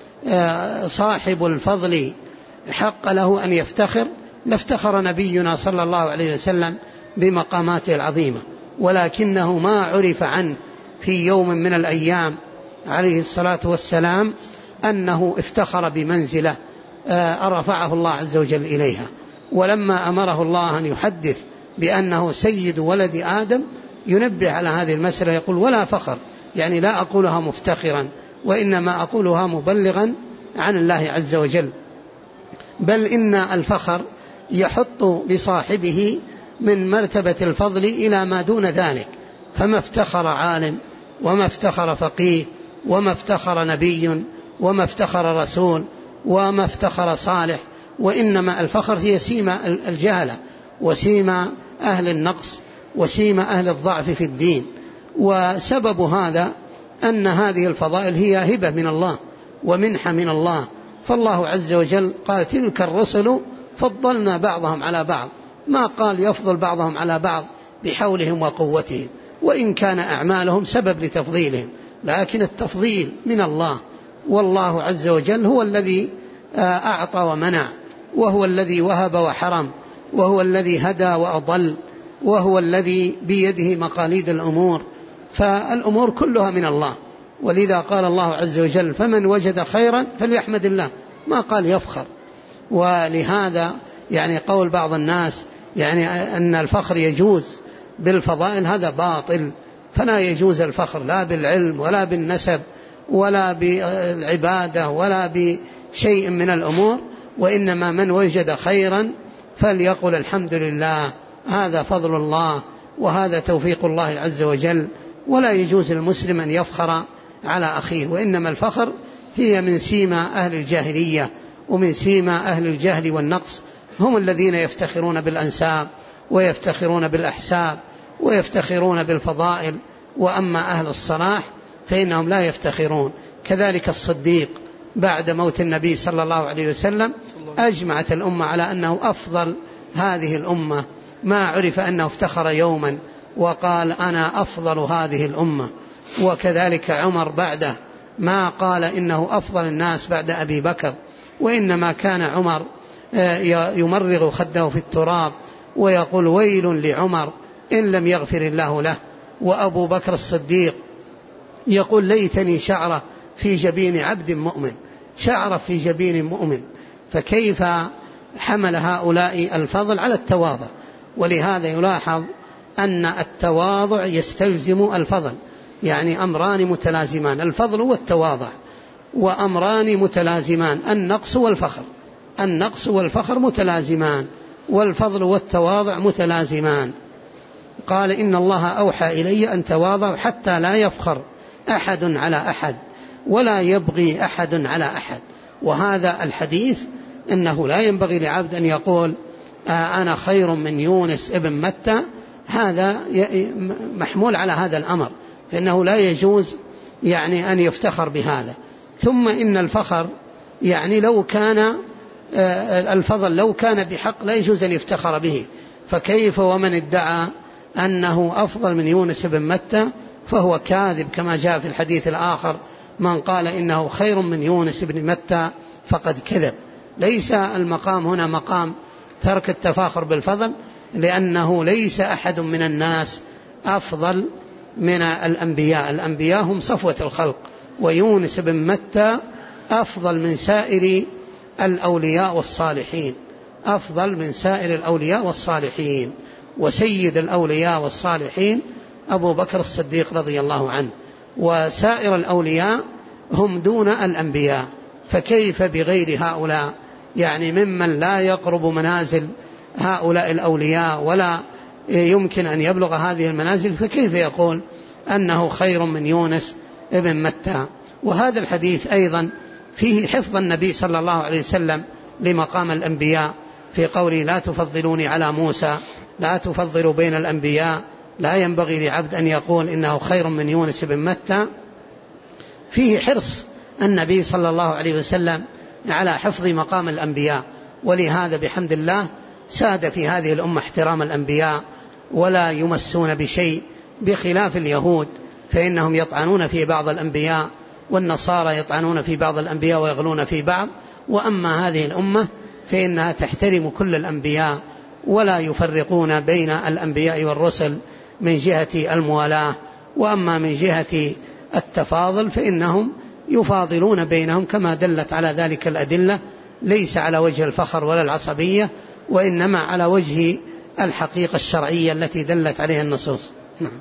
صاحب الفضل حق له أن يفتخر لافتخر نبينا صلى الله عليه وسلم بمقاماته العظيمة، ولكنه ما عرف عنه في يوم من الأيام عليه الصلاة والسلام أنه افتخر بمنزلة رفعه الله عز وجل إليها. ولما أمره الله أن يحدث بأنه سيد ولد آدم ينبه على هذه المسألة، يقول ولا فخر، يعني لا أقولها مفتخرا، وإنما أقولها مبلغا عن الله عز وجل. بل إن الفخر يحط بصاحبه من مرتبة الفضل إلى ما دون ذلك، فما افتخر عالم وما افتخر فقيه وما افتخر نبي وما افتخر رسول وما افتخر صالح، وإنما الفخر هي سيمة الجهلة وسيمة أهل النقص وسيمة أهل الضعف في الدين. وسبب هذا أن هذه الفضائل هي هبة من الله ومنحة من الله، فالله عز وجل قال تلك الرسل فضلنا بعضهم على بعض، ما قال يفضل بعضهم على بعض بحولهم وقوتهم، وإن كان أعمالهم سبب لتفضيلهم، لكن التفضيل من الله، والله عز وجل هو الذي أعطى ومنع، وهو الذي وهب وحرم، وهو الذي هدى وأضل، وهو الذي بيده مقاليد الأمور، فالأمور كلها من الله. ولذا قال الله عز وجل فمن وجد خيرا فليحمد الله، ما قال يفخر. ولهذا يعني قول بعض الناس يعني أن الفخر يجوز بالفضائل هذا باطل، فلا يجوز الفخر لا بالعلم ولا بالنسب ولا بالعبادة ولا بشيء من الأمور، وإنما من وجد خيرا فليقل الحمد لله، هذا فضل الله وهذا توفيق الله عز وجل. ولا يجوز المسلم أن يفخر على أخيه، وإنما الفخر هي من سيما أهل الجاهلية ومن سيما أهل الجهل والنقص، هم الذين يفتخرون بالأنساب ويفتخرون بالأحساب ويفتخرون بالفضائل، وأما أهل الصلاح فإنهم لا يفتخرون. كذلك الصديق بعد موت النبي صلى الله عليه وسلم أجمعت الأمة على أنه أفضل هذه الأمة، ما عرف أنه افتخر يوما وقال أنا أفضل هذه الأمة. وكذلك عمر بعده ما قال إنه أفضل الناس بعد أبي بكر، وإنما كان عمر يمرغ خده في التراب ويقول ويل لعمر إن لم يغفر الله له. وأبو بكر الصديق يقول ليتني شعرة في جبين عبد مؤمن، شعرة في جبين مؤمن. فكيف حمل هؤلاء الفضل على التواضع؟ ولهذا يلاحظ أن التواضع يستلزم الفضل، يعني أمران متلازمان، الفضل والتواضع، وأمران متلازمان، النقص والفخر. النقص والفخر متلازمان، والفضل والتواضع متلازمان. قال إن الله أوحى إلي أن تواضعوا حتى لا يفخر أحد على أحد ولا يبغي أحد على أحد. وهذا الحديث إنه لا ينبغي لعبد أن يقول أنا خير من يونس ابن متى، هذا محمول على هذا الأمر، فإنه لا يجوز يعني أن يفتخر بهذا. ثم إن الفخر يعني لو كان الفضل لو كان بحق لا يجوز أن يفتخر به، فكيف ومن ادعى أنه أفضل من يونس بن متى فهو كاذب، كما جاء في الحديث الآخر من قال إنه خير من يونس بن متى فقد كذب. ليس المقام هنا مقام ترك التفاخر بالفضل، لأنه ليس أحد من الناس أفضل من الأنبياء، الأنبياء هم صفوة الخلق، ويونس بن متى أفضل من سائر الأولياء والصالحين، أفضل من سائر الأولياء والصالحين. وسيد الأولياء والصالحين أبو بكر الصديق رضي الله عنه، وسائر الأولياء هم دون الأنبياء، فكيف بغير هؤلاء يعني ممن لا يقرب منازل هؤلاء الأولياء ولا يمكن أن يبلغ هذه المنازل، فكيف يقول أنه خير من يونس ابن متى؟ وهذا الحديث أيضا فيه حفظ النبي صلى الله عليه وسلم لمقام الأنبياء، في قوله لا تفضلوني على موسى، لا تفضلوا بين الأنبياء، لا ينبغي لعبد أن يقول إنه خير من يونس بن متى، فيه حرص النبي صلى الله عليه وسلم على حفظ مقام الأنبياء. ولهذا بحمد الله ساد في هذه الأمة احترام الأنبياء ولا يمسون بشيء، بخلاف اليهود فإنهم يطعنون في بعض الأنبياء، والنصارى يطعنون في بعض الأنبياء ويغلون في بعض. وأما هذه الأمة فإنها تحترم كل الأنبياء ولا يفرقون بين الأنبياء والرسل من جهة الموالاة. وأما من جهة التفاضل فإنهم يفاضلون بينهم كما دلت على ذلك الأدلة، ليس على وجه الفخر ولا العصبية، وإنما على وجه الحقيقة الشرعية التي دلت عليها النصوص. نعم.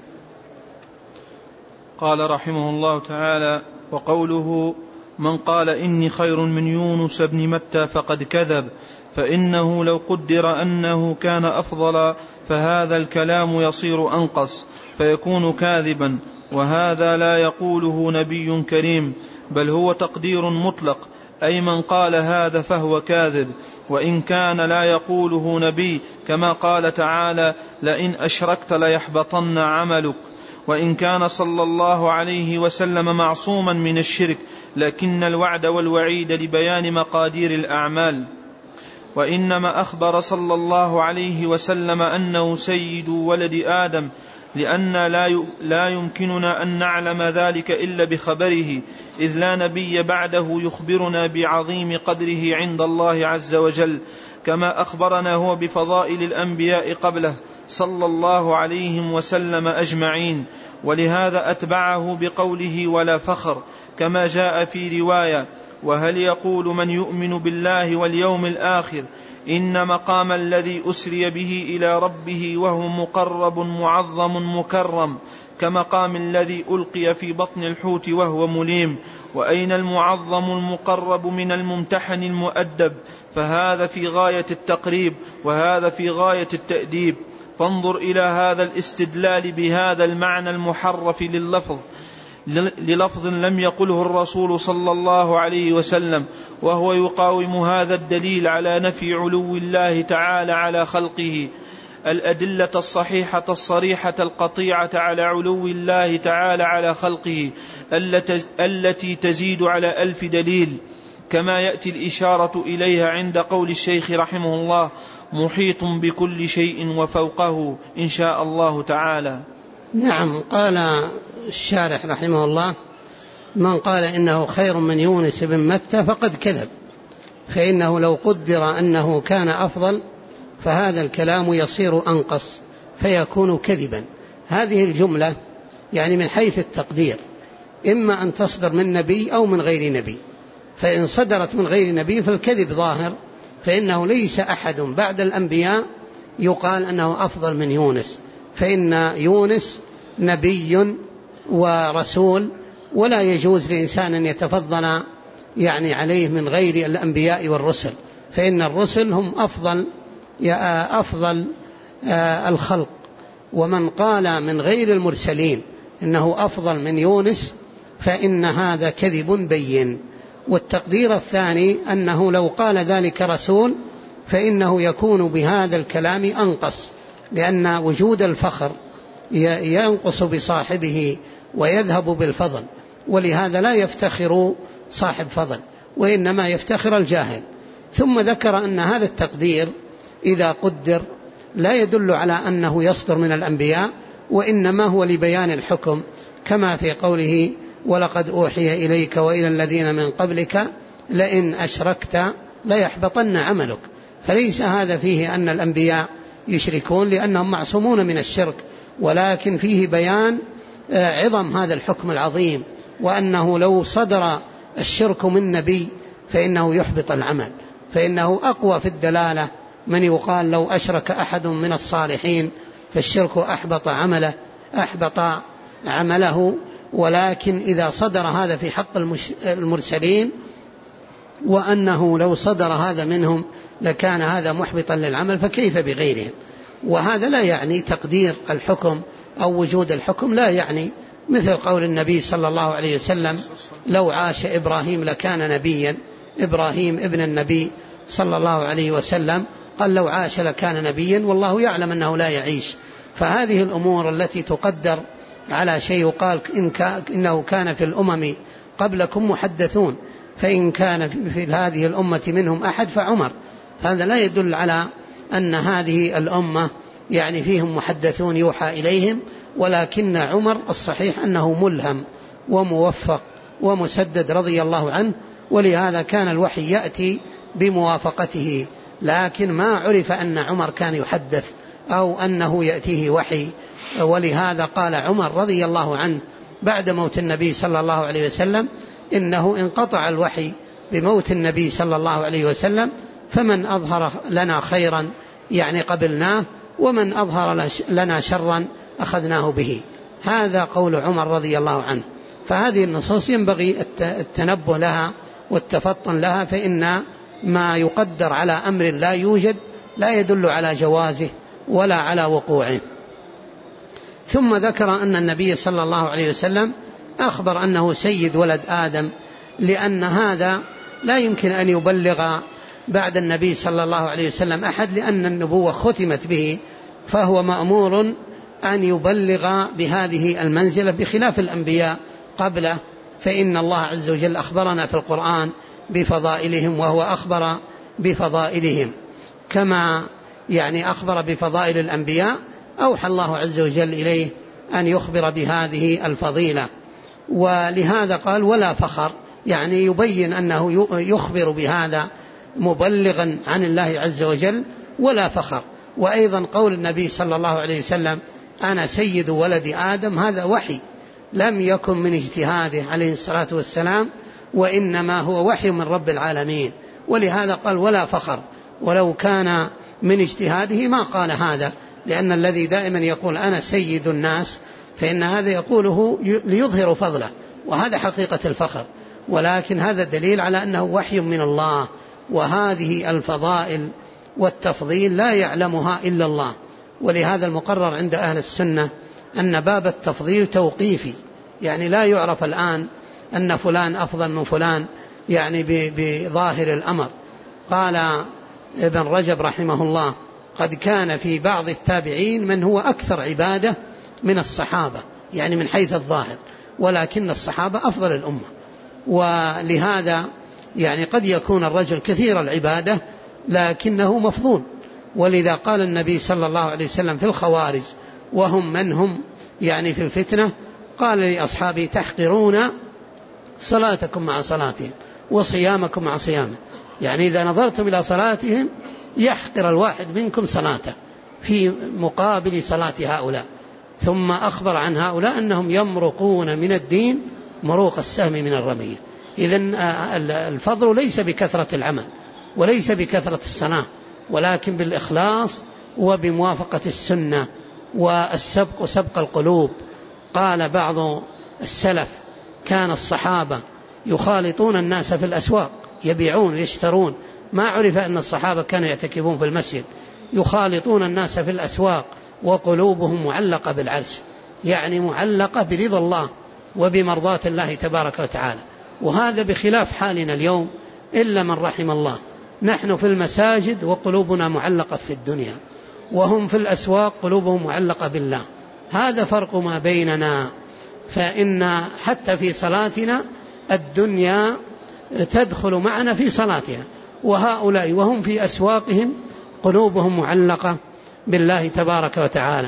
قال رحمه الله تعالى: وقوله من قال إني خير من يونس بن متى فقد كذب، فإنه لو قدر أنه كان أفضل فهذا الكلام يصير أنقص فيكون كاذبا، وهذا لا يقوله نبي كريم، بل هو تقدير مطلق، أي من قال هذا فهو كاذب، وإن كان لا يقوله نبي، كما قال تعالى: لئن أشركت ليحبطن عملك. وإن كان صلى الله عليه وسلم معصوما من الشرك، لكن الوعد والوعيد لبيان مقادير الأعمال. وإنما أخبر صلى الله عليه وسلم أنه سيد ولد آدم، لأن لا يمكننا أن نعلم ذلك إلا بخبره، إذ لا نبي بعده يخبرنا بعظيم قدره عند الله عز وجل، كما أخبرنا هو بفضائل الأنبياء قبله صلى الله عليه وسلم أجمعين. ولهذا أتبعه بقوله ولا فخر، كما جاء في رواية: وهل يقول من يؤمن بالله واليوم الآخر إن مقام الذي أسري به إلى ربه وهو مقرب معظم مكرم كمقام الذي ألقي في بطن الحوت وهو مليم. وأين المعظم المقرب من الممتحن المؤدب؟ فهذا في غاية التقريب وهذا في غاية التأديب. فانظر إلى هذا الاستدلال بهذا المعنى المحرف للفظ لم يقله الرسول صلى الله عليه وسلم، وهو يقاوم هذا الدليل على نفي علو الله تعالى على خلقه. الأدلة الصحيحة الصريحة القطيعة على علو الله تعالى على خلقه التي تزيد على 1000 دليل، كما يأتي الإشارة إليها عند قول الشيخ رحمه الله: محيط بكل شيء وفوقه إن شاء الله تعالى. نعم. قال الشارح رحمه الله: من قال إنه خير من يونس بن متى فقد كذب، فإنه لو قدر أنه كان أفضل فهذا الكلام يصير أنقص فيكون كذبا. هذه الجملة يعني من حيث التقدير إما أن تصدر من نبي أو من غير نبي، فإن صدرت من غير نبي فالكذب ظاهر، فإنه ليس أحد بعد الأنبياء يقال أنه أفضل من يونس، فإن يونس نبي ورسول، ولا يجوز لإنسان أن يتفضل يعني عليه من غير الأنبياء والرسل، فإن الرسل هم أفضل الخلق. ومن قال من غير المرسلين إنه أفضل من يونس فإن هذا كذب بين. والتقدير الثاني أنه لو قال ذلك رسول فإنه يكون بهذا الكلام أنقص، لأن وجود الفخر ينقص بصاحبه ويذهب بالفضل، ولهذا لا يفتخر صاحب فضل وإنما يفتخر الجاهل. ثم ذكر أن هذا التقدير إذا قدر لا يدل على أنه يصدر من الأنبياء، وإنما هو لبيان الحكم، كما في قوله: ولقد أوحي إليك وإلى الذين من قبلك لئن أشركت ليحبطن عملك. فليس هذا فيه أن الأنبياء يشركون لأنهم معصومون من الشرك، ولكن فيه بيان عظم هذا الحكم العظيم، وأنه لو صدر الشرك من نبي فإنه يحبط العمل، فإنه أقوى في الدلالة من يقال لو أشرك أحد من الصالحين فالشرك أحبط عمله. ولكن إذا صدر هذا في حق المرسلين وأنه لو صدر هذا منهم لكان هذا محبطا للعمل، فكيف بغيرهم؟ وهذا لا يعني تقدير الحكم أو وجود الحكم، لا يعني مثل قول النبي صلى الله عليه وسلم: لو عاش إبراهيم لكان نبيا. إبراهيم ابن النبي صلى الله عليه وسلم قال لو عاش لكان نبيا، والله يعلم أنه لا يعيش. فهذه الأمور التي تقدر على شيء، وقال إنه كان في الأمم قبلكم محدثون، فإن كان في هذه الأمة منهم أحد فعمر. هذا لا يدل على أن هذه الأمة يعني فيهم محدثون يوحى إليهم، ولكن عمر الصحيح أنه ملهم وموفق ومسدد رضي الله عنه، ولهذا كان الوحي يأتي بموافقته، لكن ما عرف أن عمر كان يحدث أو أنه يأتيه وحي. ولهذا قال عمر رضي الله عنه بعد موت النبي صلى الله عليه وسلم: إنه انقطع الوحي بموت النبي صلى الله عليه وسلم، فمن أظهر لنا خيرا يعني قبلناه، ومن أظهر لنا شرا أخذناه به. هذا قول عمر رضي الله عنه. فهذه النصوص ينبغي التنبه لها والتفطن لها، فإن ما يقدر على أمر لا يوجد لا يدل على جوازه ولا على وقوعه. ثم ذكر أن النبي صلى الله عليه وسلم أخبر أنه سيد ولد آدم، لأن هذا لا يمكن أن يبلغ بعد النبي صلى الله عليه وسلم أحد، لأن النبوة ختمت به، فهو مأمور أن يبلغ بهذه المنزلة بخلاف الأنبياء قبله. فإن الله عز وجل أخبرنا في القرآن بفضائلهم، وهو أخبر بفضائلهم كما يعني أخبر بفضائل الأنبياء. أوحى الله عز وجل إليه أن يخبر بهذه الفضيلة، ولهذا قال: ولا فخر، يعني يبين أنه يخبر بهذا مبلغا عن الله عز وجل، ولا فخر. وأيضا قول النبي صلى الله عليه وسلم: أنا سيد ولد آدم، هذا وحي لم يكن من اجتهاده عليه الصلاة والسلام، وإنما هو وحي من رب العالمين. ولهذا قال: ولا فخر. ولو كان من اجتهاده ما قال هذا، لأن الذي دائما يقول أنا سيد الناس فإن هذا يقوله ليظهر فضله، وهذا حقيقة الفخر. ولكن هذا دليل على أنه وحي من الله، وهذه الفضائل والتفضيل لا يعلمها إلا الله. ولهذا المقرر عند أهل السنة أن باب التفضيل توقيفي، يعني لا يعرف الآن أن فلان أفضل من فلان يعني بظاهر الأمر. قال ابن رجب رحمه الله: قد كان في بعض التابعين من هو أكثر عبادة من الصحابة، يعني من حيث الظاهر، ولكن الصحابة أفضل الأمة. ولهذا يعني قد يكون الرجل كثير العبادة لكنه مفضول. ولذا قال النبي صلى الله عليه وسلم في الخوارج وهم من هم يعني في الفتنة، قال لأصحابه: تحقرون صلاتكم مع صلاتهم وصيامكم مع صيامه. يعني إذا نظرتم إلى صلاتهم يحقر الواحد منكم صلاته في مقابل صلاة هؤلاء. ثم أخبر عن هؤلاء أنهم يمرقون من الدين مروق السهم من الرمية. إذن الفضل ليس بكثرة العمل وليس بكثرة الصلاة، ولكن بالإخلاص وبموافقة السنة والسبق سبق القلوب. قال بعض السلف: كان الصحابة يخالطون الناس في الأسواق، يبيعون ويشترون، ما عرف أن الصحابة كانوا يعتكفون في المسجد، يخالطون الناس في الأسواق وقلوبهم معلقة بالعرش، يعني معلقة برضا الله وبمرضاة الله تبارك وتعالى. وهذا بخلاف حالنا اليوم إلا من رحم الله. نحن في المساجد وقلوبنا معلقة في الدنيا، وهم في الأسواق قلوبهم معلقة بالله. هذا فرق ما بيننا. فإن حتى في صلاتنا الدنيا تدخل معنا في صلاتنا، وهؤلاء وهم في أسواقهم قلوبهم معلقة بالله تبارك وتعالى.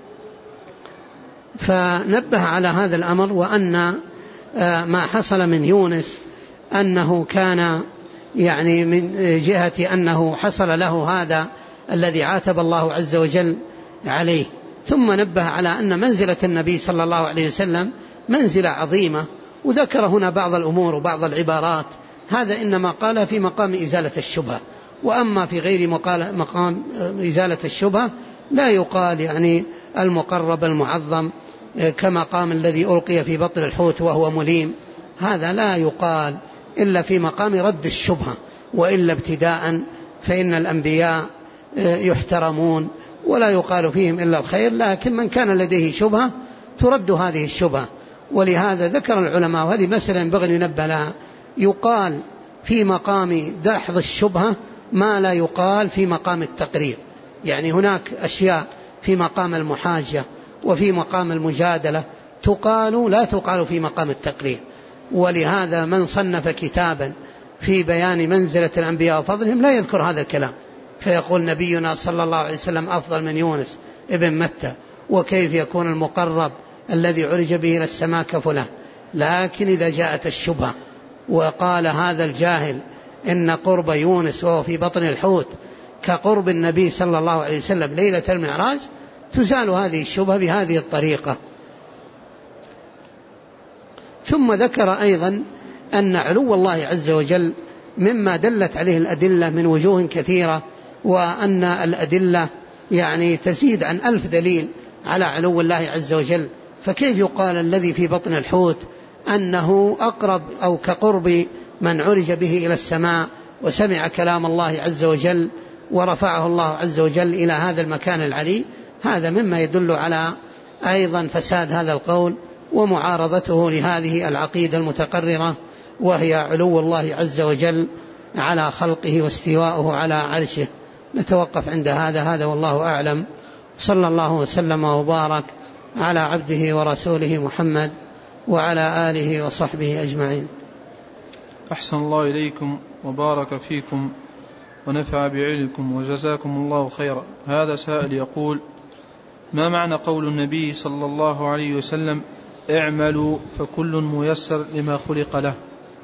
فنبه على هذا الأمر، وأن ما حصل من يونس أنه كان يعني من جهة أنه حصل له هذا الذي عاتب الله عز وجل عليه. ثم نبه على أن منزلة النبي صلى الله عليه وسلم منزلة عظيمة، وذكر هنا بعض الأمور وبعض العبارات. هذا إنما قال في مقام إزالة الشبهة، وأما في غير مقام إزالة الشبهة لا يقال يعني المقرب المعظم كمقام الذي ألقي في بطن الحوت وهو مليم. هذا لا يقال إلا في مقام رد الشبهة، وإلا ابتداء فإن الأنبياء يحترمون ولا يقال فيهم إلا الخير، لكن من كان لديه شبهة ترد هذه الشبهة. ولهذا ذكر العلماء، وهذه مسألة ينبغي أن ينبه لها، يقال في مقام دحض الشبهة ما لا يقال في مقام التقرير. يعني هناك أشياء في مقام المحاجة وفي مقام المجادلة تقال لا تقال في مقام التقرير. ولهذا من صنف كتابا في بيان منزلة الأنبياء وفضلهم لا يذكر هذا الكلام، فيقول نبينا صلى الله عليه وسلم أفضل من يونس ابن متى، وكيف يكون المقرب الذي عرج به إلى السماء كفلان. لكن إذا جاءت الشبهة وقال هذا الجاهل إن قرب يونس وهو في بطن الحوت كقرب النبي صلى الله عليه وسلم ليلة المعراج، تزال هذه الشبهة بهذه الطريقة. ثم ذكر أيضا أن علو الله عز وجل مما دلت عليه الأدلة من وجوه كثيرة، وأن الأدلة يعني تزيد عن 1000 دليل على علو الله عز وجل. فكيف يقال الذي في بطن الحوت أنه أقرب أو كقرب من عرج به إلى السماء وسمع كلام الله عز وجل ورفعه الله عز وجل إلى هذا المكان العلي؟ هذا مما يدل على أيضا فساد هذا القول ومعارضته لهذه العقيدة المتقررة، وهي علو الله عز وجل على خلقه واستواءه على عرشه. نتوقف عند هذا والله أعلم. صلى الله وسلم وبارك على عبده ورسوله محمد وعلى آله وصحبه أجمعين. أحسن الله إليكم وبارك فيكم ونفع بعلمكم وجزاكم الله خيرا. هذا سائل يقول: ما معنى قول النبي صلى الله عليه وسلم: اعملوا فكل ميسر لما خلق له؟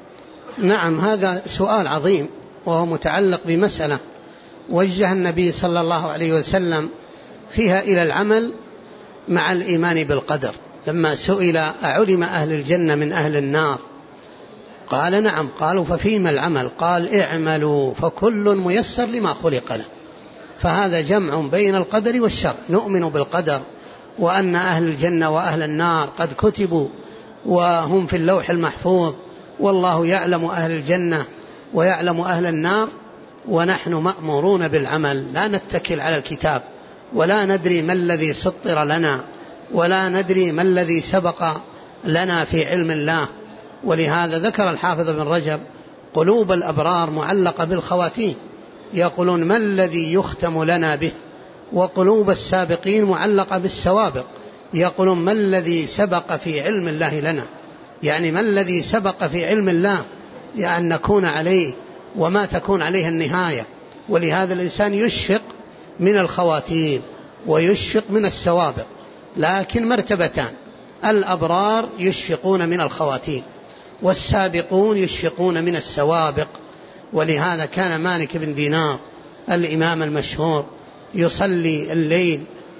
نعم، هذا سؤال عظيم، وهو متعلق بمسألة وجه النبي صلى الله عليه وسلم فيها إلى العمل مع الإيمان بالقدر. لما سئل أعلم أهل الجنة من أهل النار قال نعم. قالوا ففيما العمل؟ قال اعملوا فكل ميسر لما خلق له. فهذا جمع بين القدر والشر. نؤمن بالقدر وأن أهل الجنة وأهل النار قد كتبوا وهم في اللوح المحفوظ، والله يعلم أهل الجنة ويعلم أهل النار، ونحن مأمورون بالعمل. لا نتكل على الكتاب، ولا ندري ما الذي سطر لنا، ولا ندري ما الذي سبق لنا في علم الله. ولهذا ذكر الحافظ بن رجب قلوب الأبرار معلقة بالخواتيم، يقولون ما الذي يختم لنا به، وقلوب السابقين معلقة بالسوابق، يقولون ما الذي سبق في علم الله لنا، يعني ما الذي سبق في علم الله أن نكون عليه وما تكون عليه النهاية. ولهذا الإنسان يشفق من الخواتيم ويشفق من السوابق، لكن مرتبتان: الأبرار يشفقون من الخواتيم، والسابقون يشفقون من السوابق. ولهذا كان مالك بن دينار الإمام المشهور يصلي الليل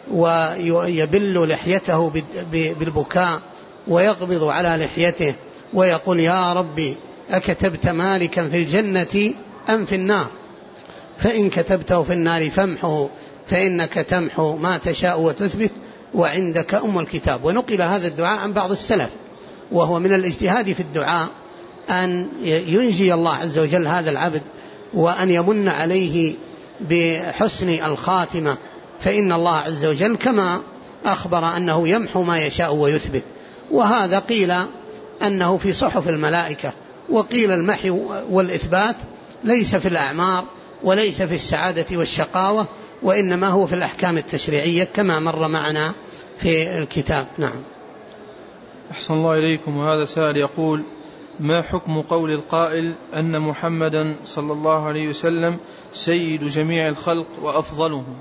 ويبل لحيته بالبكاء ويقبض على لحيته ويقول: يا ربي أكتبت مالكا في الجنة أم في النار؟ فإن كتبته في النار فامحه، فإنك تمحو ما تشاء وتثبت، وعندك أم الكتاب. ونقل هذا الدعاء عن بعض السلف، وهو من الاجتهاد في الدعاء أن ينجي الله عز وجل هذا العبد وأن يمن عليه بحسن الخاتمة، فإن الله عز وجل كما أخبر أنه يمحو ما يشاء ويثبت. وهذا قيل أنه في صحف الملائكة، وقيل المحي والإثبات ليس في الأعمار وليس في السعادة والشقاوة، وإنما هو في الأحكام التشريعية كما مر معنا في الكتاب. نعم. أحسن الله إليكم. وهذا سائل يقول: ما حكم قول القائل أن محمدا صلى الله عليه وسلم سيد جميع الخلق وأفضلهم؟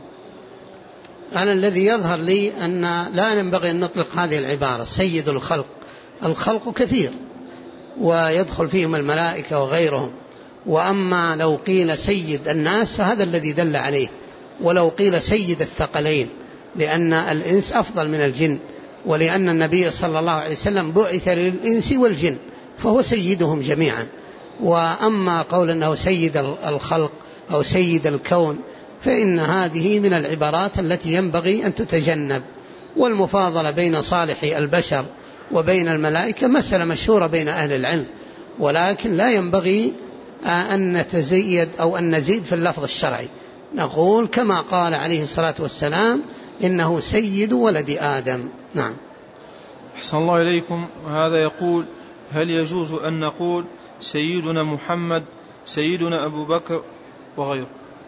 أنا الذي يظهر لي أن لا ينبغي أن نطلق هذه العبارة سيد الخلق. الخلق كثير ويدخل فيهم الملائكة وغيرهم، وأما لو قيل سيد الناس فهذا الذي دل عليه، ولو قيل سيد الثقلين، لأن الإنس أفضل من الجن، ولأن النبي صلى الله عليه وسلم بعث للإنس والجن فهو سيدهم جميعا. وأما قول أنه سيد الخلق أو سيد الكون فإن هذه من العبارات التي ينبغي أن تتجنب. والمفاضلة بين صالح البشر وبين الملائكة مسألة مشهورة بين أهل العلم، ولكن لا ينبغي أن نتزيد أو أن نزيد في اللفظ الشرعي. نقول كما قال عليه الصلاة والسلام: إنه سيد ولد آدم. نعم. أحسن الله إليكم. وهذا يقول: هل يجوز أن نقول سيدنا محمد، سيدنا أبو بكر، وغيره.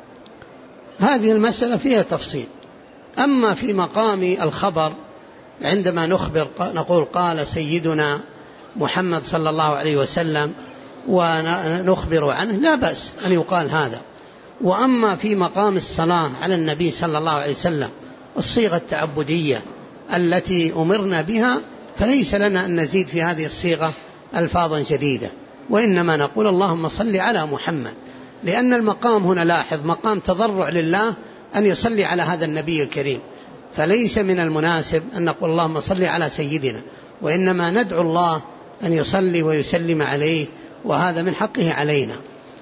هذه المسألة فيها تفصيل. أما في مقام الخبر عندما نخبر نقول قال سيدنا محمد صلى الله عليه وسلم ونخبر عنه لا بأس أن يقال هذا. وأما في مقام الصلاة على النبي صلى الله عليه وسلم الصيغة التعبدية التي أمرنا بها فليس لنا أن نزيد في هذه الصيغة ألفاظا جديدة، وإنما نقول اللهم صل على محمد، لأن المقام هنا لاحظ مقام تضرع لله أن يصلي على هذا النبي الكريم، فليس من المناسب أن نقول اللهم صل على سيدنا، وإنما ندعو الله أن يصلي ويسلم عليه، وهذا من حقه علينا.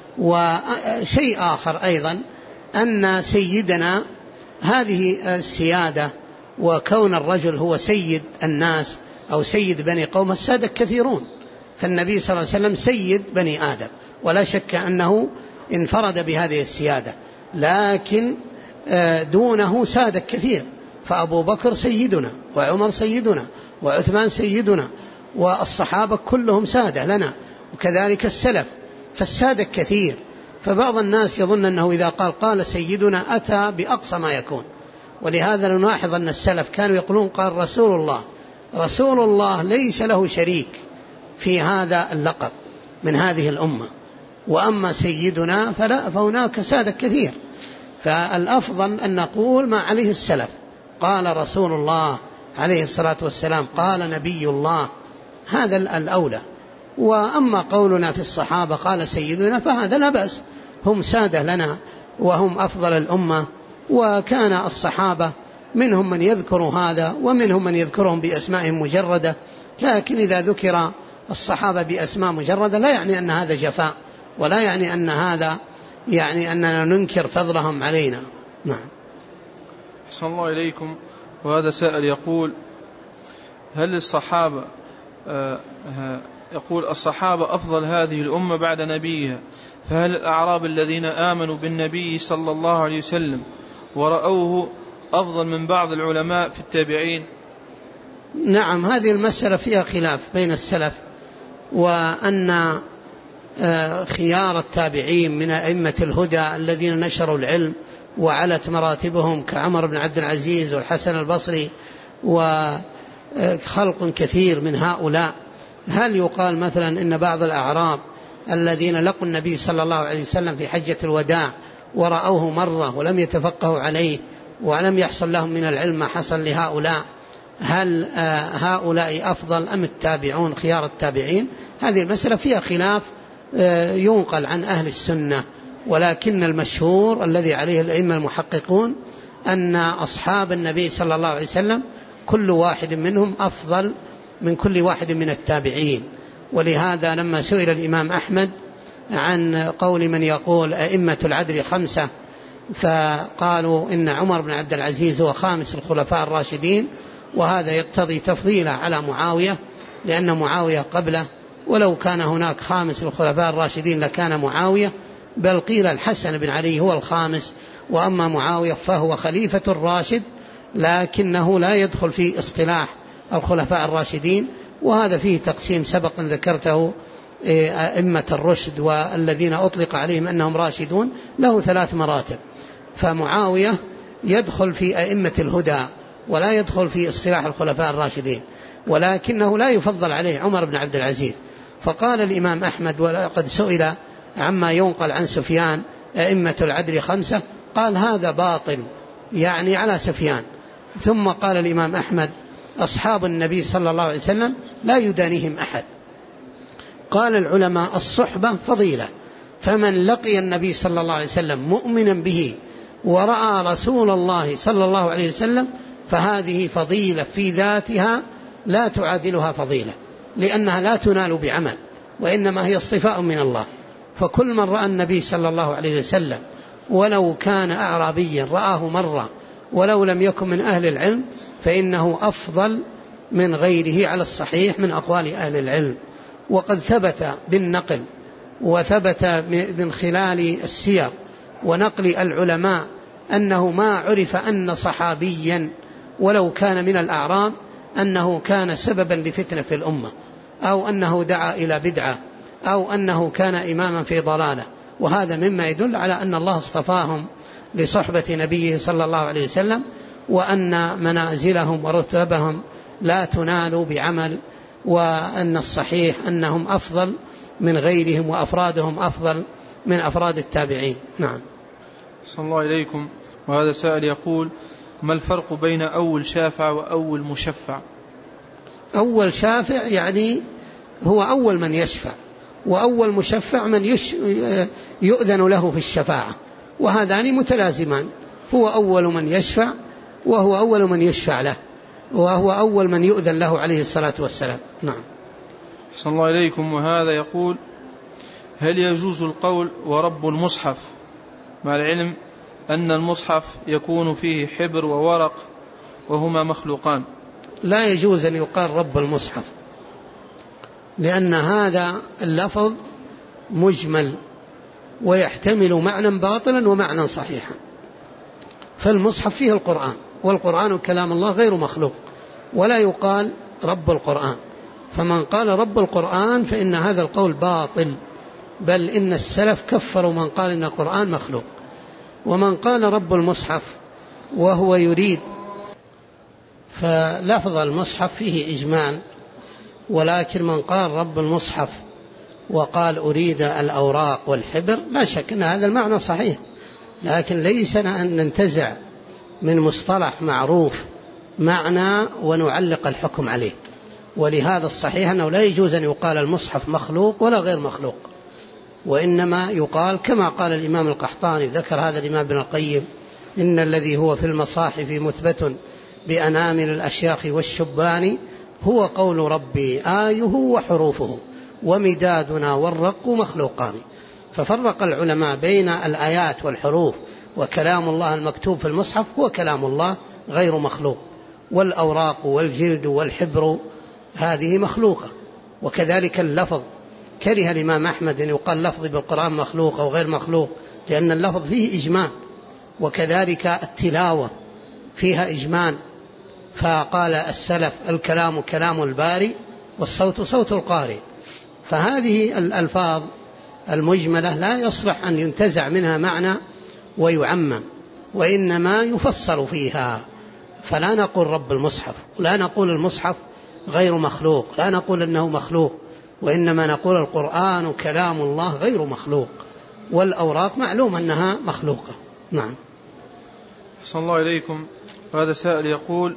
وشيء آخر أيضا أن سيدنا هذه السيادة وكون الرجل هو سيد الناس أو سيد بني قوم، السادة كثيرون، فالنبي صلى الله عليه وسلم سيد بني آدم ولا شك أنه انفرد بهذه السيادة، لكن دونه سادة كثير، فأبو بكر سيدنا وعمر سيدنا وعثمان سيدنا والصحابة كلهم سادة لنا، وكذلك السلف، فالسادة كثير. فبعض الناس يظن أنه إذا قال سيدنا أتى بأقصى ما يكون، ولهذا نلاحظ أن السلف كانوا يقولون قال رسول الله ليس له شريك في هذا اللقب من هذه الأمة، وأما سيدنا فهناك سادة كثير، فالأفضل أن نقول ما عليه السلف، قال رسول الله عليه الصلاة والسلام، قال نبي الله، هذا الأولى. وأما قولنا في الصحابة قال سيدنا فهذا لا بأس، هم سادة لنا وهم أفضل الأمة، وكان الصحابة منهم من يذكر هذا ومنهم من يذكرهم بأسمائهم مجردة، لكن إذا ذكر الصحابة بأسماء مجردة لا يعني أن هذا جفاء، ولا يعني أن هذا يعني أننا ننكر فضلهم علينا. نعم. أحسن الله إليكم. وهذا سائل يقول هل الصحابة يقول الصحابة أفضل هذه الأمة بعد نبيها، فهل الأعراب الذين آمنوا بالنبي صلى الله عليه وسلم ورأوه أفضل من بعض العلماء في التابعين؟ نعم، هذه المسألة فيها خلاف بين السلف، وأن خيار التابعين من أئمة الهدى الذين نشروا العلم وعلت مراتبهم كعمر بن عبد العزيز والحسن البصري وخلق كثير من هؤلاء، هل يقال مثلا إن بعض الأعراب الذين لقوا النبي صلى الله عليه وسلم في حجة الوداع ورأوه مرة ولم يتفقهوا عليه ولم يحصل لهم من العلم ما حصل لهؤلاء، هل هؤلاء أفضل أم التابعون خيار التابعين؟ هذه المسألة فيها خلاف ينقل عن أهل السنة، ولكن المشهور الذي عليه الأئمة المحققون أن أصحاب النبي صلى الله عليه وسلم كل واحد منهم أفضل من كل واحد من التابعين. ولهذا لما سئل الإمام أحمد عن قول من يقول أئمة العدل 5، فقالوا إن عمر بن عبد العزيز هو خامس الخلفاء الراشدين، وهذا يقتضي تفضيله على معاوية لأن معاوية قبله، ولو كان هناك خامس الخلفاء الراشدين لكان معاوية، بل قيل الحسن بن علي هو الخامس، وأما معاوية فهو خليفة الراشد لكنه لا يدخل في اصطلاح الخلفاء الراشدين. وهذا فيه تقسيم سبق ذكرته، أئمة الرشد والذين أطلق عليهم أنهم راشدون له 3 مراتب، فمعاوية يدخل في أئمة الهدى ولا يدخل في اصطلاح الخلفاء الراشدين، ولكنه لا يفضل عليه عمر بن عبد العزيز. فقال الإمام أحمد ولقد سئل عما ينقل عن سفيان أئمة العدل 5، قال هذا باطل يعني على سفيان. ثم قال الإمام أحمد أصحاب النبي صلى الله عليه وسلم لا يدانيهم أحد. قال العلماء الصحبة فضيلة، فمن لقي النبي صلى الله عليه وسلم مؤمنا به ورأى رسول الله صلى الله عليه وسلم فهذه فضيلة في ذاتها لا تعادلها فضيلة، لأنها لا تنال بعمل وإنما هي اصطفاء من الله. فكل من رأى النبي صلى الله عليه وسلم ولو كان أعرابيا رآه مرة ولو لم يكن من أهل العلم فإنه أفضل من غيره على الصحيح من أقوال أهل العلم. وقد ثبت بالنقل وثبت من خلال السير ونقل العلماء أنه ما عرف أن صحابيا ولو كان من الأعراب أنه كان سببا لفتنة في الأمة، أو أنه دعا إلى بدعة، أو أنه كان إماما في ضلالة، وهذا مما يدل على أن الله اصطفاهم لصحبة نبيه صلى الله عليه وسلم، وأن منازلهم ورتبهم لا تنال بعمل، وأن الصحيح أنهم أفضل من غيرهم وأفرادهم أفضل من أفراد التابعين. نعم. صلى الله إليكم. وهذا سائل يقول: ما الفرق بين أول شافع وأول مشفع؟ أول شافع يعني هو أول من يشفع، وأول مشفع من يؤذن له في الشفاعة، وهذان متلازمان، هو أول من يشفع وهو أول من يشفع له، وهو أول من يؤذن له عليه الصلاة والسلام. نعم. صلى الله إليكم. وهذا يقول: هل يجوز القول ورب المصحف مع العلم أن المصحف يكون فيه حبر وورق وهما مخلوقان؟ لا يجوز أن يقال رب المصحف، لأن هذا اللفظ مجمل ويحتمل معنى باطلا ومعنى صحيحا. فالمصحف فيه القرآن، والقرآن كلام الله غير مخلوق، ولا يقال رب القرآن. فمن قال رب القرآن فإن هذا القول باطل، بل إن السلف كفروا من قال إن القرآن مخلوق. ومن قال رب المصحف وهو يريد، فلفظ المصحف فيه إجمال، ولكن من قال رب المصحف وقال أريد الأوراق والحبر لا شك أن هذا المعنى صحيح، لكن ليس أن ننتزع من مصطلح معروف معنى ونعلق الحكم عليه. ولهذا الصحيح أنه لا يجوز أن يقال المصحف مخلوق ولا غير مخلوق، وإنما يقال كما قال الإمام القحطاني، ذكر هذا الإمام ابن القيم: إن الذي هو في المصاحف مثبت بأنامل الأشياخ والشبان هو قول ربي آيه وحروفه ومدادنا والرق مخلوقان. ففرق العلماء بين الآيات والحروف، وكلام الله المكتوب في المصحف هو كلام الله غير مخلوق، والأوراق والجلد والحبر هذه مخلوقة. وكذلك اللفظ، كره الإمام أحمد أن يقال لفظ بالقرآن مخلوق أو غير مخلوق، لأن اللفظ فيه إجمال، وكذلك التلاوة فيها إجمال. فقال السلف: الكلام كلام الباري والصوت صوت القارئ. فهذه الألفاظ المجملة لا يصلح أن ينتزع منها معنى ويعمم، وإنما يفصل فيها. فلا نقول رب المصحف، لا نقول المصحف غير مخلوق، لا نقول أنه مخلوق، وإنما نقول القرآن كلام الله غير مخلوق، والأوراق معلوم أنها مخلوقة. نعم. صلى الله إليكم. هذا سائل يقول: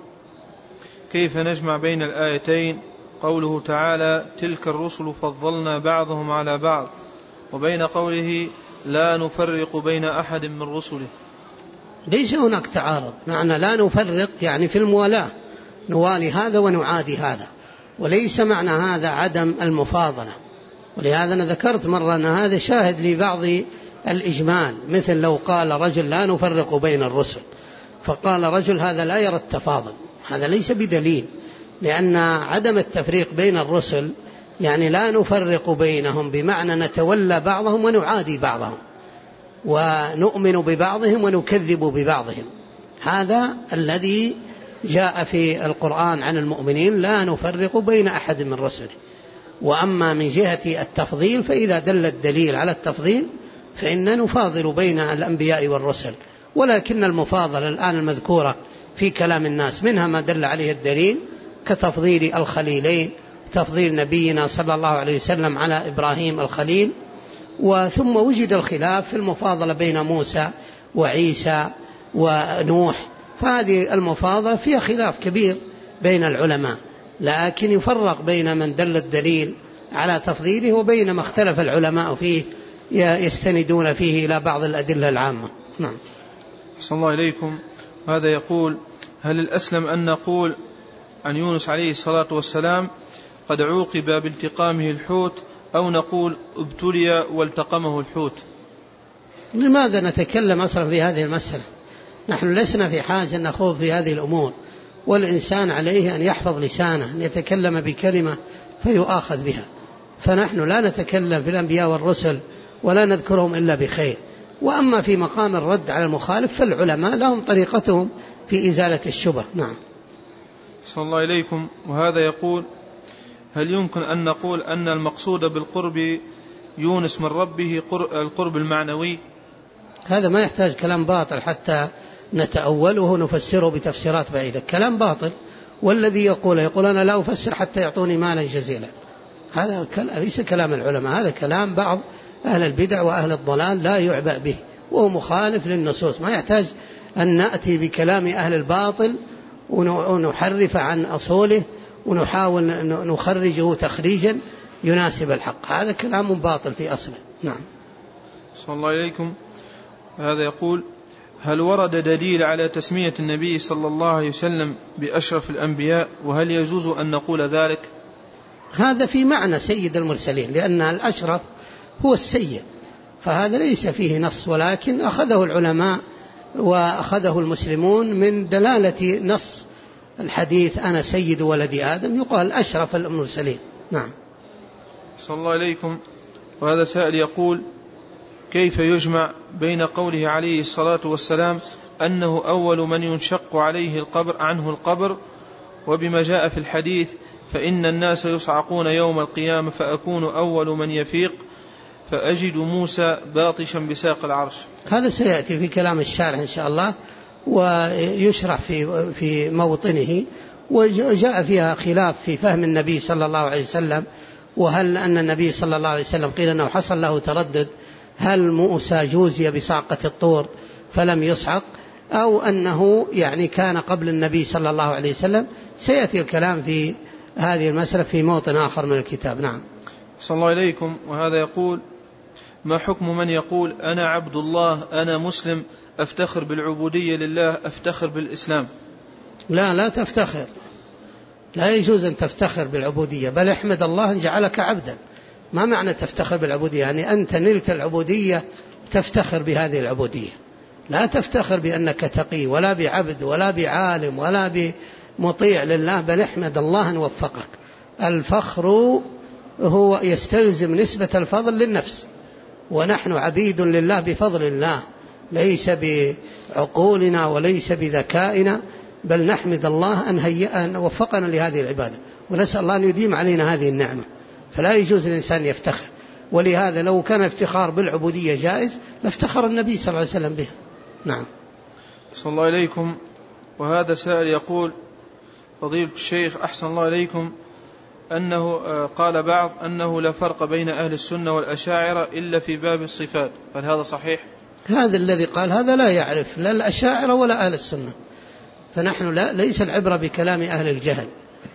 كيف نجمع بين الآيتين قوله تعالى تلك الرسل فضلنا بعضهم على بعض، وبين قوله لا نفرق بين أحد من رسله؟ ليس هناك تعارض. معنى لا نفرق يعني في الموالاة، نوالي هذا ونعادي هذا، وليس معنى هذا عدم المفاضلة. ولهذا أنا ذكرت مرة أن هذا شاهد لبعض الإجمال، مثل لو قال رجل لا نفرق بين الرسل، فقال رجل هذا لا يرى التفاضل، هذا ليس بدليل، لأن عدم التفريق بين الرسل يعني لا نفرق بينهم بمعنى نتولى بعضهم ونعادي بعضهم، ونؤمن ببعضهم ونكذب ببعضهم. هذا الذي جاء في القرآن عن المؤمنين: لا نفرق بين أحد من رسله. وأما من جهة التفضيل فإذا دل الدليل على التفضيل فإننا نفاضل بين الأنبياء والرسل، ولكن المفاضلة الآن المذكورة في كلام الناس منها ما دل عليه الدليل، كتفضيل الخليلين، تفضيل نبينا صلى الله عليه وسلم على إبراهيم الخليل. وثم وجد الخلاف في المفاضلة بين موسى وعيسى ونوح، فهذه المفاضلة فيها خلاف كبير بين العلماء، لكن يفرق بين من دل الدليل على تفضيله وبين ما اختلف العلماء فيه يستندون فيه إلى بعض الأدلة العامة. نعم. صلى الله إليكم. هذا يقول: هل الأسلم أن نقول عن يونس عليه الصلاة والسلام قد عوقب بالتقامه الحوت، أو نقول ابتلي والتقمه الحوت؟ لماذا نتكلم أصلا في هذه المسألة؟ نحن لسنا في حاجة أن نخوض في هذه الأمور، والإنسان عليه أن يحفظ لسانه، أن يتكلم بكلمة فيؤاخذ بها. فنحن لا نتكلم في الأنبياء والرسل ولا نذكرهم إلا بخير. وأما في مقام الرد على المخالف فالعلماء لهم طريقتهم في إزالة الشبه. نعم. صلى الله إليكم. وهذا يقول: هل يمكن أن نقول أن المقصود بالقرب يونس من ربه القرب المعنوي؟ هذا ما يحتاج كلام باطل حتى نتأوله ونفسره بتفسيرات بعيدة، كلام باطل. والذي يقول أنا لا أفسر حتى يعطوني مالا جزيلا، هذا ليس كلام العلماء، هذا كلام بعض أهل البدع وأهل الضلال لا يعبأ به، وهو مخالف للنصوص. ما يحتاج أن نأتي بكلام أهل الباطل ونحرف عن أصوله ونحاول نخرجه تخريجا يناسب الحق، هذا كلام باطل في أصله. نعم. صلى الله عليكم. هذا يقول: هل ورد دليل على تسمية النبي صلى الله عليه وسلم بأشرف الأنبياء، وهل يجوز أن نقول ذلك؟ هذا في معنى سيد المرسلين، لأن الأشرف هو السيد، فهذا ليس فيه نص، ولكن أخذه العلماء وأخذه المسلمون من دلالة نص الحديث أنا سيد ولد آدم، يقال أشرف المرسلين. نعم. صلى الله عليكم. وهذا سائل يقول: كيف يجمع بين قوله عليه الصلاة والسلام أنه أول من ينشق عليه عنه القبر، وبما جاء في الحديث فإن الناس يصعقون يوم القيامة فأكون أول من يفيق فأجد موسى باطشا بساق العرش؟ هذا سيأتي في كلام الشارح إن شاء الله ويشرح في موطنه، وجاء فيها خلاف في فهم النبي صلى الله عليه وسلم، وهل أن النبي صلى الله عليه وسلم قيل أنه حصل له تردد، هل موسى جوزي بصعقة الطور فلم يصعق، أو أنه يعني كان قبل النبي صلى الله عليه وسلم. سيأتي الكلام في هذه المسألة في موطن آخر من الكتاب. نعم. صلى الله عليكم. وهذا يقول: ما حكم من يقول أنا عبد الله أنا مسلم أفتخر بالعبودية لله أفتخر بالإسلام؟ لا تفتخر، لا يجوز أن تفتخر بالعبودية، بل احمد الله أن جعلك عبدا. ما معنى تفتخر بالعبودية؟ يعني أنت نلت العبودية تفتخر بهذه العبودية، لا تفتخر بأنك تقي ولا بعبد ولا بعالم ولا بمطيع لله، بل احمد الله أن وفقك. الفخر هو يستلزم نسبة الفضل للنفس، ونحن عبيد لله بفضل الله، ليس بعقولنا وليس بذكائنا، بل نحمد الله أن وفقنا لهذه العبادة، ونسأل الله أن يديم علينا هذه النعمة. فلا يجوز الإنسان يفتخر، ولهذا لو كان افتخار بالعبودية جائز لافتخر النبي صلى الله عليه وسلم بها. نعم. صلى الله عليكم. وهذا سائل يقول: فضيلة الشيخ أحسن الله عليكم، أنه قال بعض أنه لا فرق بين أهل السنة والأشاعرة إلا في باب الصفات، هل هذا صحيح؟ هذا الذي قال هذا لا يعرف لا الأشاعرة ولا أهل السنة، فنحن ليس العبرة بكلام أهل الجهل.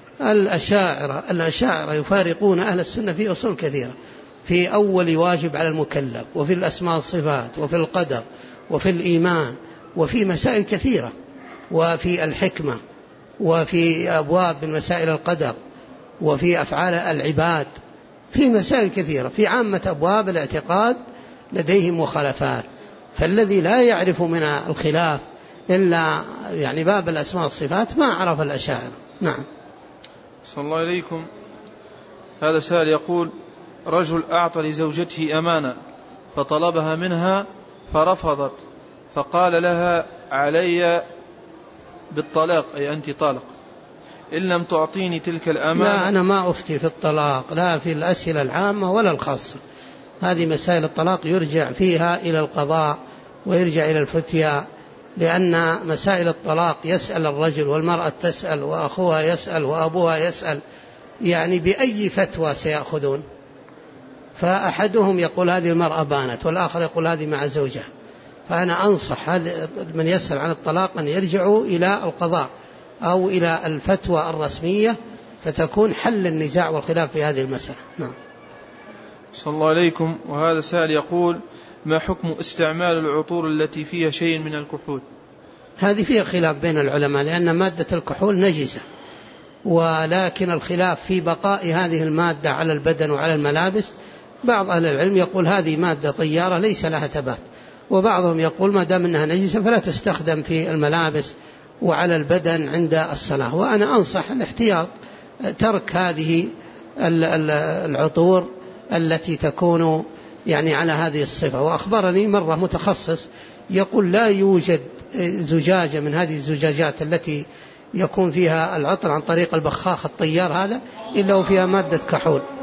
الأشاعرة يفارقون أهل السنة في أصول كثيرة، في أول واجب على المكلف، وفي الأسماء والصفات، وفي القدر، وفي الإيمان، وفي مسائل كثيرة، وفي الحكمة، وفي أبواب من مسائل القدر، وفي أفعال العباد، في مسائل كثيرة. في عامة أبواب الاعتقاد لديهم مخالفات، فالذي لا يعرف من الخلاف إلا يعني باب الأسماء والصفات ما عرف الأشاعرة. نعم. صلى الله عليكم. هذا سائل يقول: رجل أعطى لزوجته أمانة فطلبها منها فرفضت، فقال لها علي بالطلاق، أي أنت طالق إن لم تعطيني تلك الأمانة. لا، أنا ما أفتي في الطلاق، لا في الأسئلة العامة ولا الخاصة. هذه مسائل الطلاق يرجع فيها إلى القضاء ويرجع إلى الفتيا، لأن مسائل الطلاق يسأل الرجل والمرأة تسأل وأخوها يسأل وأبوها يسأل، يعني بأي فتوى سيأخذون؟ فأحدهم يقول هذه المرأة بانت، والآخر يقول هذه مع زوجها. فأنا أنصح من يسأل عن الطلاق أن يرجعوا إلى القضاء أو إلى الفتوى الرسمية، فتكون حل النزاع والخلاف في هذه المسألة. نعم. صلى الله عليكم. وهذا سائل يقول: ما حكم استعمال العطور التي فيها شيء من الكحول؟ هذه فيها خلاف بين العلماء، لأن مادة الكحول نجسة، ولكن الخلاف في بقاء هذه المادة على البدن وعلى الملابس. بعض أهل العلم يقول هذه مادة طيارة ليس لها ثبات، وبعضهم يقول ما دام أنها نجسة فلا تستخدم في الملابس وعلى البدن عند الصلاة. وأنا أنصح الاحتياط، ترك هذه العطور التي تكون يعني على هذه الصفة. وأخبرني مرة متخصص يقول لا يوجد زجاجة من هذه الزجاجات التي يكون فيها العطر عن طريق البخاخ الطيار هذا إلا وفيها مادة كحول.